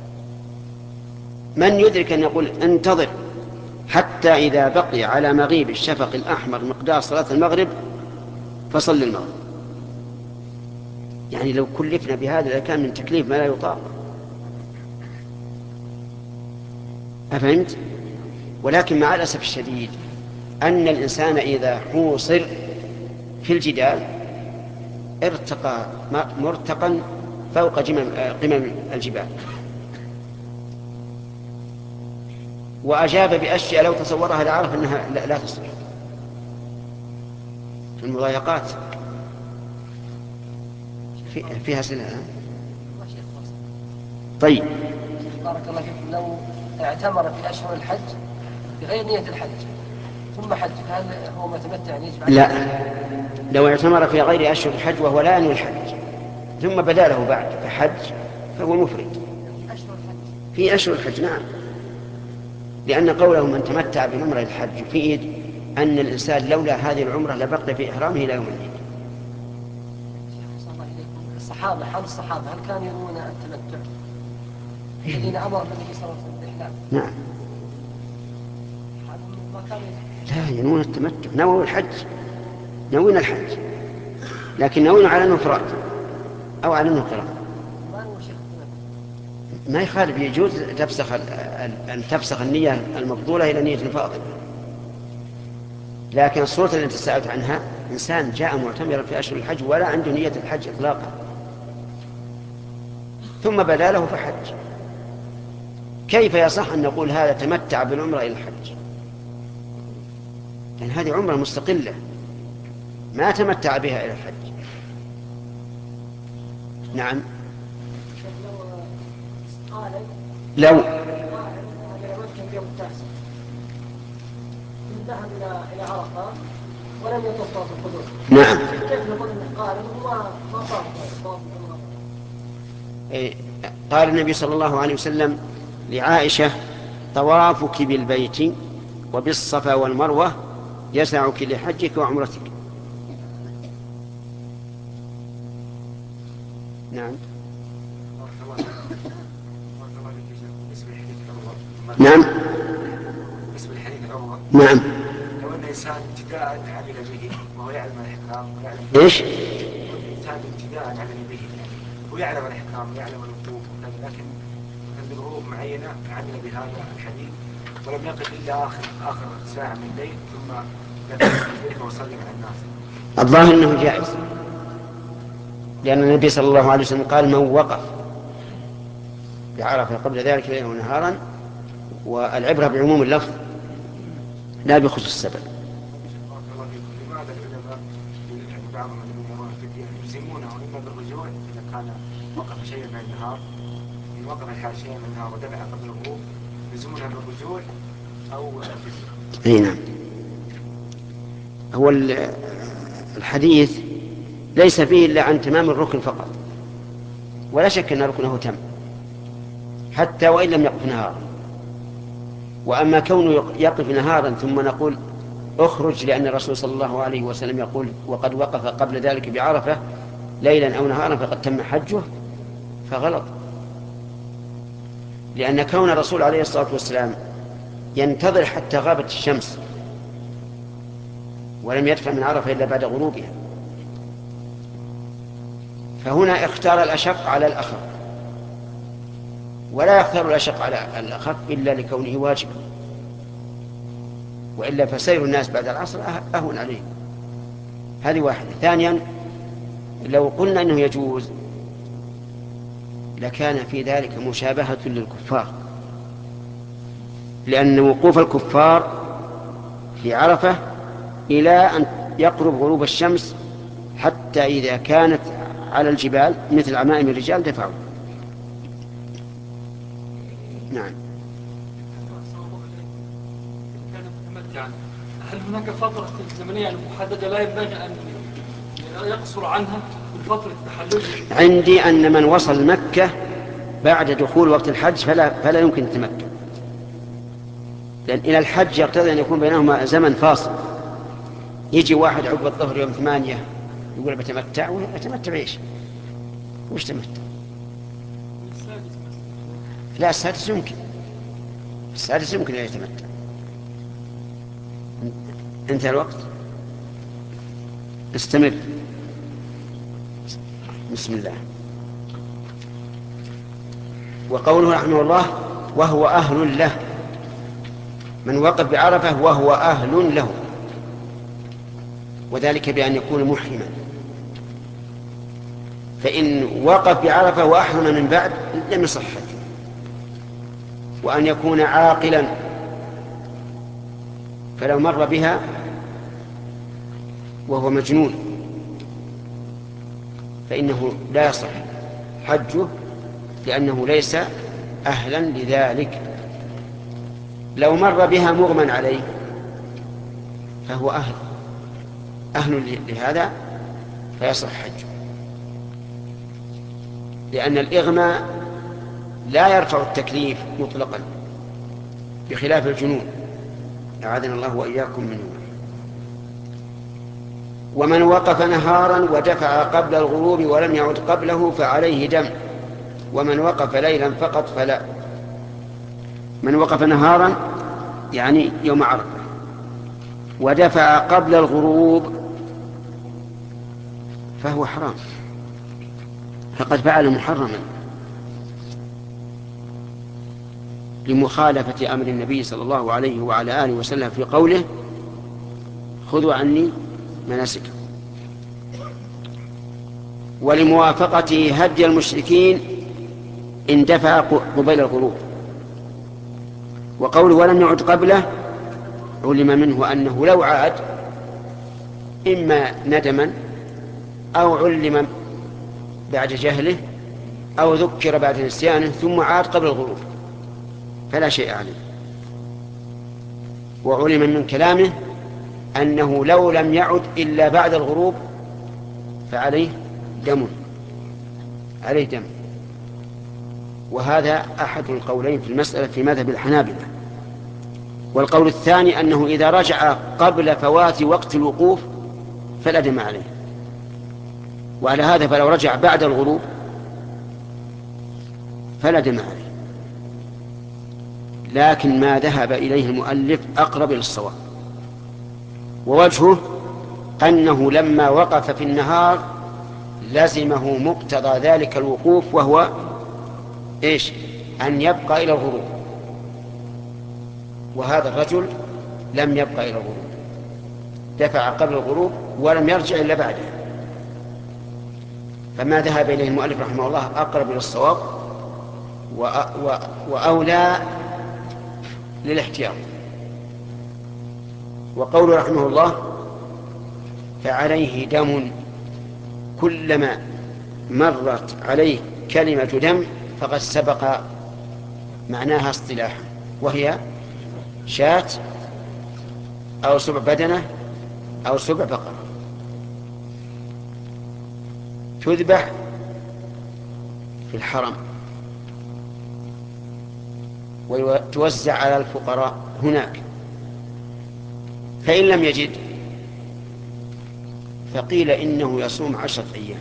من يدرك أن يقول انتظر حتى إذا بقي على مغيب الشفق الأحمر مقدار صلاة المغرب فصل المغرب؟ يعني لو كلفنا بهذا لكان من تكليف ما لا يطاق. أفهمت؟ ولكن مع الأسف الشديد أن الإنسان إذا حوصر في الجدال ارتقى مرتقا فوق قمم الجبال. وأجاب بأشياء لو تصورها لعرف أنها لا, لا تصلح، المضايقات في فيها سنة. طيب بارك الله فيكم، لو اعتمر في أشهر الحج بغير نية الحج ثم حج، هل هو متمتع يجب؟ لا، لو اعتمر في غير أشهر الحج وهو لا ينوي الحج ثم بدا له بعد فحج فهو مفرد في أشهر الحج. نعم، لأن قوله من تمتع بعمرة الحج يفيد أن الإنسان لولا هذه العمرة لبقي في إحرامه إلى يوم العيد. الصحابة حال الصحابة هل كانوا ينوون التمتع الذين أمر النبي صلى الله عليه وسلم بالإحلام؟ نعم، لا ينوون التمتع، نووا الحج، نوين الحج، لكن نوين على أنه فراد أو على أنه قران. ما يخالف، يجوز تفسخ أن تفسخ النية المفضولة إلى نية فاضلة. لكن الصورة التي سألت عنها إنسان جاء معتمرا في أشهر الحج ولا عنده نية الحج إطلاقا ثم بدا له فحج، كيف يصح أن نقول هذا تمتع بالعمرة إلى الحج؟ لأن هذه عمرة مستقلة ما تمتع بها إلى الحج. نعم، لو ذهب إلى إلى عرفة ولم يطف طواف القدوم. نعم. كيف نقول إنه قارن وما ما طاف طواف القدوم؟ قال النبي صلى الله عليه وسلم لعائشة: طوافك بالبيت وبالصفا والمروة يسعك لحجك وعمرتك. نعم. نعم. بالنسبة للحديث الأول. نعم. لو أن إنسان ابتداء عمل به وهو يعلم الإحكام ويعلم إيش؟ الإنسان ابتداء عمل به ويعلم الإحكام ويعلم الوقوف، لكن عند ظروف معينة عمل بهذا الحديث ولم يقف إلا آخر آخر ساعة من الليل ثم يذهب إليه ويصلي مع الناس. الظاهر أنه جائز، لأن النبي صلى الله عليه وسلم قال: من وقف بعرفة قبل ذلك ليلا ونهارا، والعبرة بعموم اللفظ لا بخصوص السبب. لماذا العلماء بعضهم يلزمونه إما بالرجوع إذا كان وقف شيئا من النهار، إن وقف الحال شيئا من النهار ودفع قبل الغروب يلزمونه بالرجوع أو أي نعم. هو الحديث ليس فيه إلا عن تمام الركن فقط، ولا شك أن ركنه تم حتى وإن لم يقف نهارا. وأما كونه يقف نهارا ثم نقول اخرج لأن الرسول صلى الله عليه وسلم يقول: وقد وقف قبل ذلك بعرفة ليلا أو نهارا فقد تم حجه، فغلط. لأن كون الرسول عليه الصلاة والسلام ينتظر حتى غابت الشمس ولم يدفع من عرفة إلا بعد غروبها، فهنا اختار الأشق على الأخف، ولا يختار الأشق على الأخف إلا لكونه واجبا، وإلا فسير الناس بعد العصر أهون عليه. هذه واحدة. ثانيا، لو قلنا أنه يجوز لكان في ذلك مشابهة للكفار، لأن وقوف الكفار في عرفة إلى أن يقرب غروب الشمس، حتى إذا كانت على الجبال مثل عمائم الرجال دفعوا. نعم. هل هناك فترة زمنية محددة لا ينبغي أن يقصر عنها من فترة تحلله؟ عندي أن من وصل مكة بعد دخول وقت الحج فلا, فلا يمكن التمتع، لأن إلى الحج يقتضي أن يكون بينهما زمن فاصل. يجي واحد عقب الظهر يوم ثمانية يقول بتمتع، ويتمتع إيش؟ وش تمتع؟ لا، السادس يمكن، السادس يمكن أن يتمتع. انتهى الوقت، استمر. بسم الله. وقوله رحمه الله: وهو أهل له. من وقف بعرفة وهو أهل له، وذلك بأن يكون محرما، فإن وقف بعرفة وأحرم من بعد لم يصح حجه. وأن يكون عاقلا، فلو مر بها وهو مجنون فإنه لا يصح حجه، لأنه ليس أهلا لذلك. لو مر بها مغمى عليه فهو أهل أهل لهذا فيصح حجه، لأن الإغماء لا يرفع التكليف مطلقا بخلاف الجنون، أعاذنا الله وإياكم منه. ومن وقف نهارا ودفع قبل الغروب ولم يعد قبله فعليه دم، ومن وقف ليلا فقط فلا. من وقف نهارا يعني يوم عرفة ودفع قبل الغروب فهو حرام، فقد فعل محرما لمخالفة أمر النبي صلى الله عليه وعلى آله وسلم في قوله خذوا عني مناسككم، ولموافقته هدي المشركين إن دفع قبيل الغروب. وقوله ولم يعد قبله علم منه أنه لو عاد إما ندما أو علم بعد جهله أو ذكر بعد نسيانه ثم عاد قبل الغروب فلا شيء عليه. وعلم من كلامه أنه لو لم يعد إلا بعد الغروب فعليه دم، عليه دم. وهذا أحد القولين في المسألة في مذهب الحنابلة. والقول الثاني أنه إذا رجع قبل فوات وقت الوقوف فلا دم عليه. وعلى هذا فلو رجع بعد الغروب فلا دم عليه. لكن ما ذهب إليه المؤلف أقرب إلى الصواب، ووجهه أنه لما وقف في النهار لزمه مقتضى ذلك الوقوف، وهو إيش؟ أن يبقى إلى الغروب، وهذا الرجل لم يبقى إلى الغروب، دفع قبل الغروب ولم يرجع إلا بعده. فما ذهب إليه المؤلف رحمه الله أقرب إلى الصواب وأولى للاحتياط. وقول رحمه الله فعليه دم كلما مرت عليه كلمة دم فقد سبق معناها اصطلاحا، وهي شاة أو سبع بدنة أو سبع بقرة تذبح في الحرم وتوزع على الفقراء هناك. فإن لم يجد فقيل إنه يصوم عشرة أيام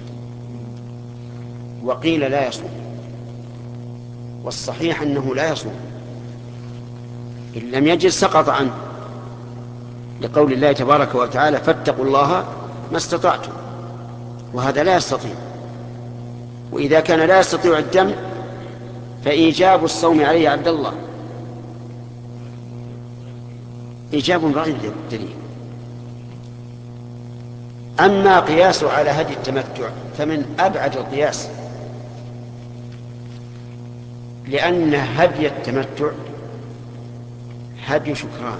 وقيل لا يصوم، والصحيح أنه لا يصوم. إن لم يجد سقط عنه لقول الله تبارك وتعالى فاتقوا الله ما استطعتم، وهذا لا يستطيع. وإذا كان لا يستطيع الدم فإيجاب الصوم عليه عبد الله إيجاب غير دليل. أما قياسه على هدي التمتع فمن أبعد القياس، لأن هدي التمتع هدي شكران،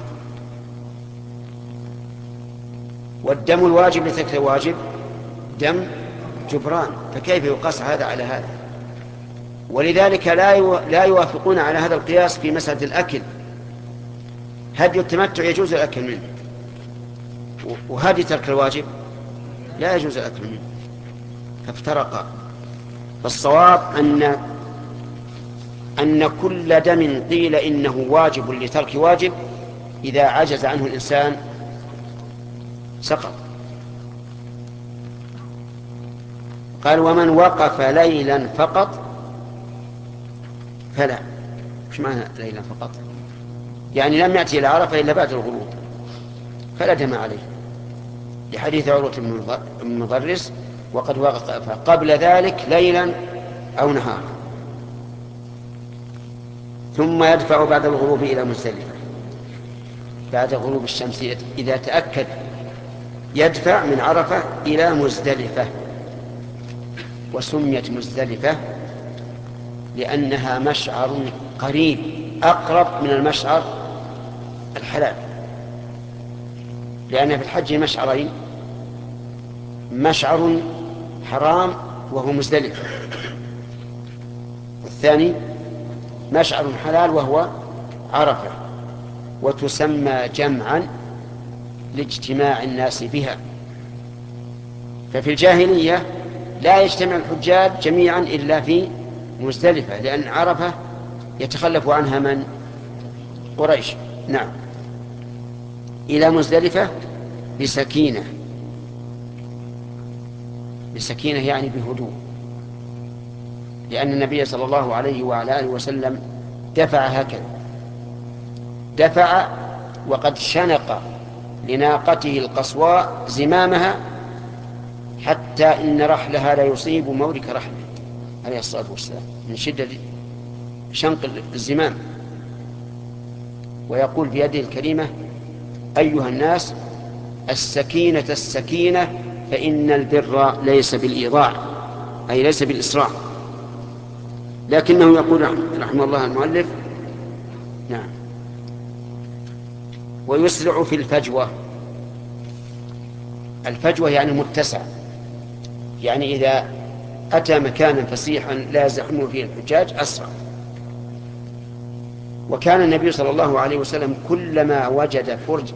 والدم الواجب لترك الواجب دم جبران، فكيف يقاس هذا على هذا؟ ولذلك لا لا يوافقون على هذا القياس في مسألة الأكل. هدي التمتع يجوز الأكل منه، وهدي ترك الواجب لا يجوز الأكل منه، فافترقا. فالصواب أن أن كل دم قيل إنه واجب لترك واجب إذا عجز عنه الإنسان سقط. قال ومن وقف ليلا فقط فلا. ايش معنى ليلا فقط؟ يعني لم يأتي إلى عرفة إلا بعد الغروب فلا دم عليه، لحديث عروة بن مضرس وقد وقف قبل ذلك ليلا أو نهارا، ثم يدفع بعد الغروب إلى مزدلفة. بعد غروب الشمس إذا تأكد يدفع من عرفة إلى مزدلفة. وسميت مزدلفة لأنها مشعر قريب أقرب من المشعر الحلال، لأن في الحج مشعرين: مشعر حرام وهو مزدلفة، والثاني مشعر حلال وهو عرفة، وتسمى جمعا لاجتماع الناس بها. ففي الجاهلية لا يجتمع الحجاج جميعا إلا في مزدلفة، لأن عرفة يتخلف عنها من؟ قريش. نعم، إلى مزدلفة بسكينة، بسكينة يعني بهدوء، لأن النبي صلى الله عليه وعلى آله وسلم دفع هكذا، دفع وقد شنق لناقته القصواء زمامها حتى إن رحلها لا يصيب مورك رحله عليه الصلاة والسلام من شدة شنق الزمام، ويقول بيده الكريمة: أيها الناس السكينة السكينة فإن البر ليس بالإيضاع، أي ليس بالإسراع. لكنه يقول رحمه الله المؤلف: نعم، ويسرع في الفجوة. الفجوة يعني متسع، يعني إذا أتى مكانا فسيحا لا يزحمه فيه الحجاج أسرع. وكان النبي صلى الله عليه وسلم كلما وجد فرج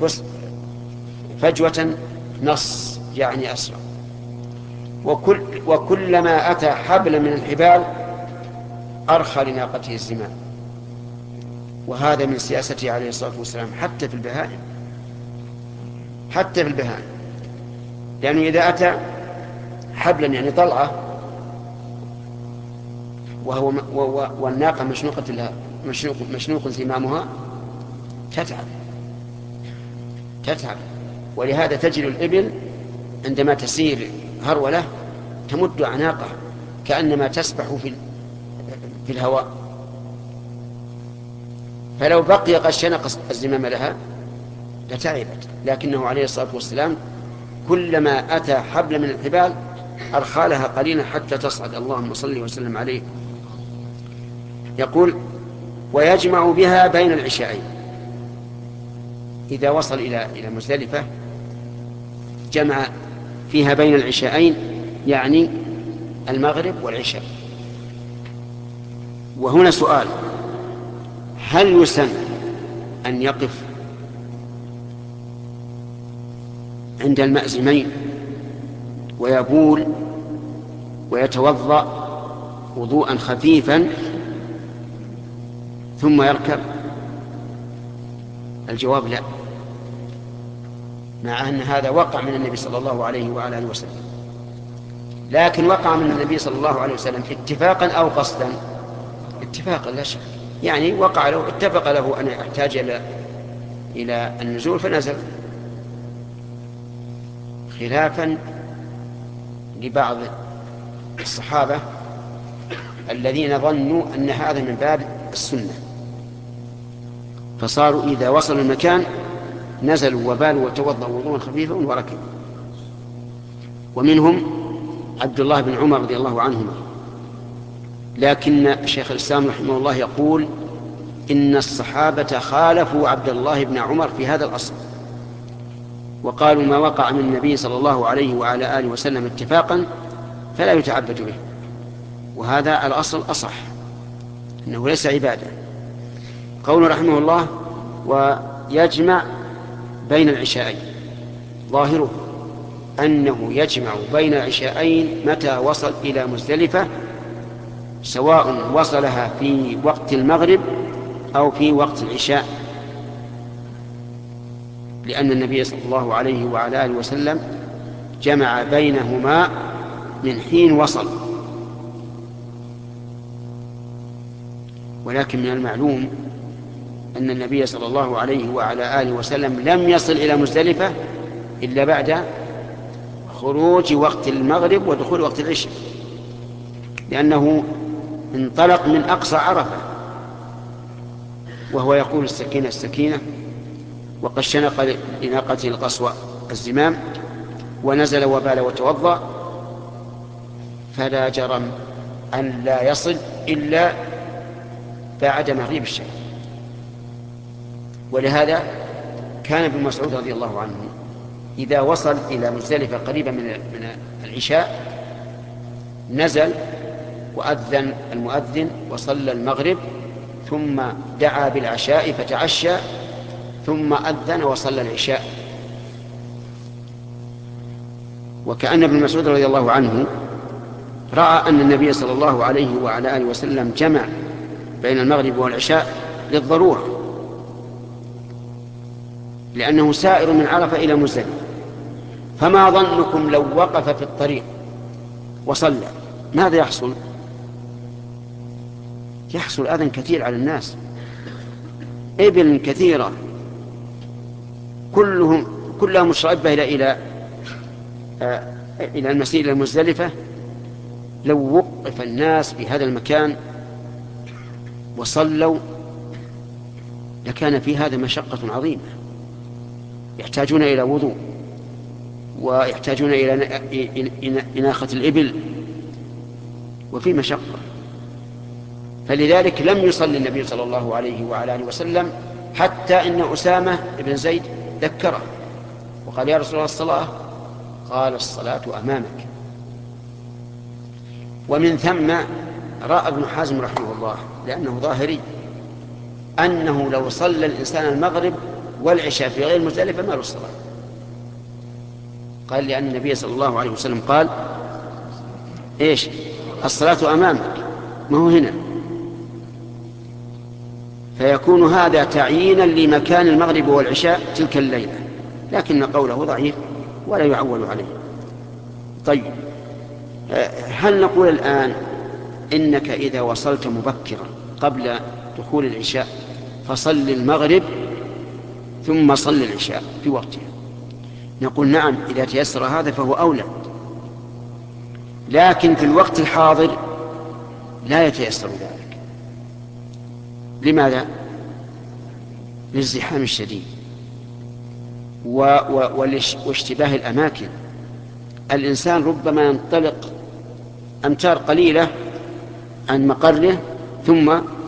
فجوة نص يعني أسرع، وكل وكلما أتى حبل من الحبال أرخى لناقته الزمام. وهذا من سياسته عليه الصلاة والسلام حتى في البهائم، حتى في البهائم، لأنه إذا أتى حبلا يعني طلعة وهو والناقة مشنوقة لها مشنوق, مشنوق زمامها تتعب تتعب ولهذا تجد الإبل عندما تسير هرولة تمد أعناقها كأنما تسبح في في الهواء، فلو بقي قد شنق الزمام لها لتعبت. لكنه عليه الصلاة والسلام كلما أتى حبل من الحبال أرخى لها قليلا حتى تصعد. اللهم صل وسلم عليه. يقول: ويجمع بها بين العشاءين. إذا وصل إلى إلى مزدلفة جمع فيها بين العشاءين، يعني المغرب والعشاء. وهنا سؤال: هل يسن أن يقف عند المأزمين ويبول ويتوضأ وضوءا خفيفا ثم يركب؟ الجواب: لا، مع أن هذا وقع من النبي صلى الله عليه وعلى آله وسلم، لكن وقع من النبي صلى الله عليه وسلم اتفاقا أو قصدا؟ اتفاقا لا شك، يعني وقع له، اتفق له أن يحتاج إلى إلى النزول فنزل، خلافا لبعض الصحابة الذين ظنوا أن هذا من باب السنة، فصاروا إذا وصلوا المكان نزلوا وبالوا وتوضأوا وضوءا خفيفا وركبوا. ومنهم عبد الله بن عمر رضي الله عنهما. لكن شيخ الإسلام رحمه الله يقول إن الصحابة خالفوا عبد الله بن عمر في هذا الأصل، وقالوا ما وقع من النبي صلى الله عليه وعلى آله وسلم اتفاقا فلا يتعبد به، وهذا الأصل أصح، إنه ليس عبادة. قول رحمه الله: ويجمع بين العشاءين، ظاهره أنه يجمع بين العشاءين متى وصل إلى مزدلفة، سواء وصلها في وقت المغرب أو في وقت العشاء، لأن النبي صلى الله عليه وعلى آله وسلم جمع بينهما من حين وصل. ولكن من المعلوم أن النبي صلى الله عليه وعلى آله وسلم لم يصل إلى مزدلفة إلا بعد خروج وقت المغرب ودخول وقت العشاء، لأنه انطلق من أقصى عرفة وهو يقول: السكينة السكينة، وقد شنق لناقته القصوى الزمام، ونزل وبال وتوضأ، فلا جرم أن لا يصل إلا بعد مغيب الشيء. ولهذا كان ابن مسعود رضي الله عنه إذا وصل إلى مزدلفة قريبا من العشاء نزل وأذن المؤذن وصلى المغرب ثم دعا بالعشاء فتعشى ثم أذن وصلى العشاء. وكأن ابن مسعود رضي الله عنه رأى أن النبي صلى الله عليه وعلى آله وسلم جمع بين المغرب والعشاء للضرورة، لأنه سائر من عرفة إلى مزدلفة. فما ظنكم لو وقف في الطريق وصلى، ماذا يحصل؟ يحصل أذى كثير على الناس، إبل كثيرة كلهم كلها مشربة إلى إلى آه إلى المسير إلى المزدلفة. لو وقف الناس في هذا المكان وصلوا لكان في هذا مشقة عظيمة، يحتاجون إلى وضوء ويحتاجون إلى إناخة الإبل وفي مشقة. فلذلك لم يصلي النبي صلى الله عليه وعلى آله وسلم، حتى إن أسامة بن زيد ذكره وقال يا رسول الله الصلاة، قال الصلاة أمامك. ومن ثم رأى ابن حزم رحمه الله لأنه ظاهري أنه لو صلى الإنسان المغرب والعشاء في غير مزدلفة ما له الصلاة. قال لأن النبي صلى الله عليه وسلم قال إيش؟ الصلاة أمامك، ما هو هنا. فيكون هذا تعيينا لمكان المغرب والعشاء تلك الليلة، لكن قوله ضعيف ولا يعول عليه. طيب، هل نقول الآن إنك إذا وصلت مبكرا قبل دخول العشاء فصل المغرب ثم صل العشاء في وقتها؟ نقول نعم، إذا تيسر هذا فهو أولى، لكن في الوقت الحاضر لا يتيسر ذلك. لماذا؟ للازدحام الشديد واشتباه الأماكن. الإنسان ربما ينطلق أمتار قليلة عن مقره ثم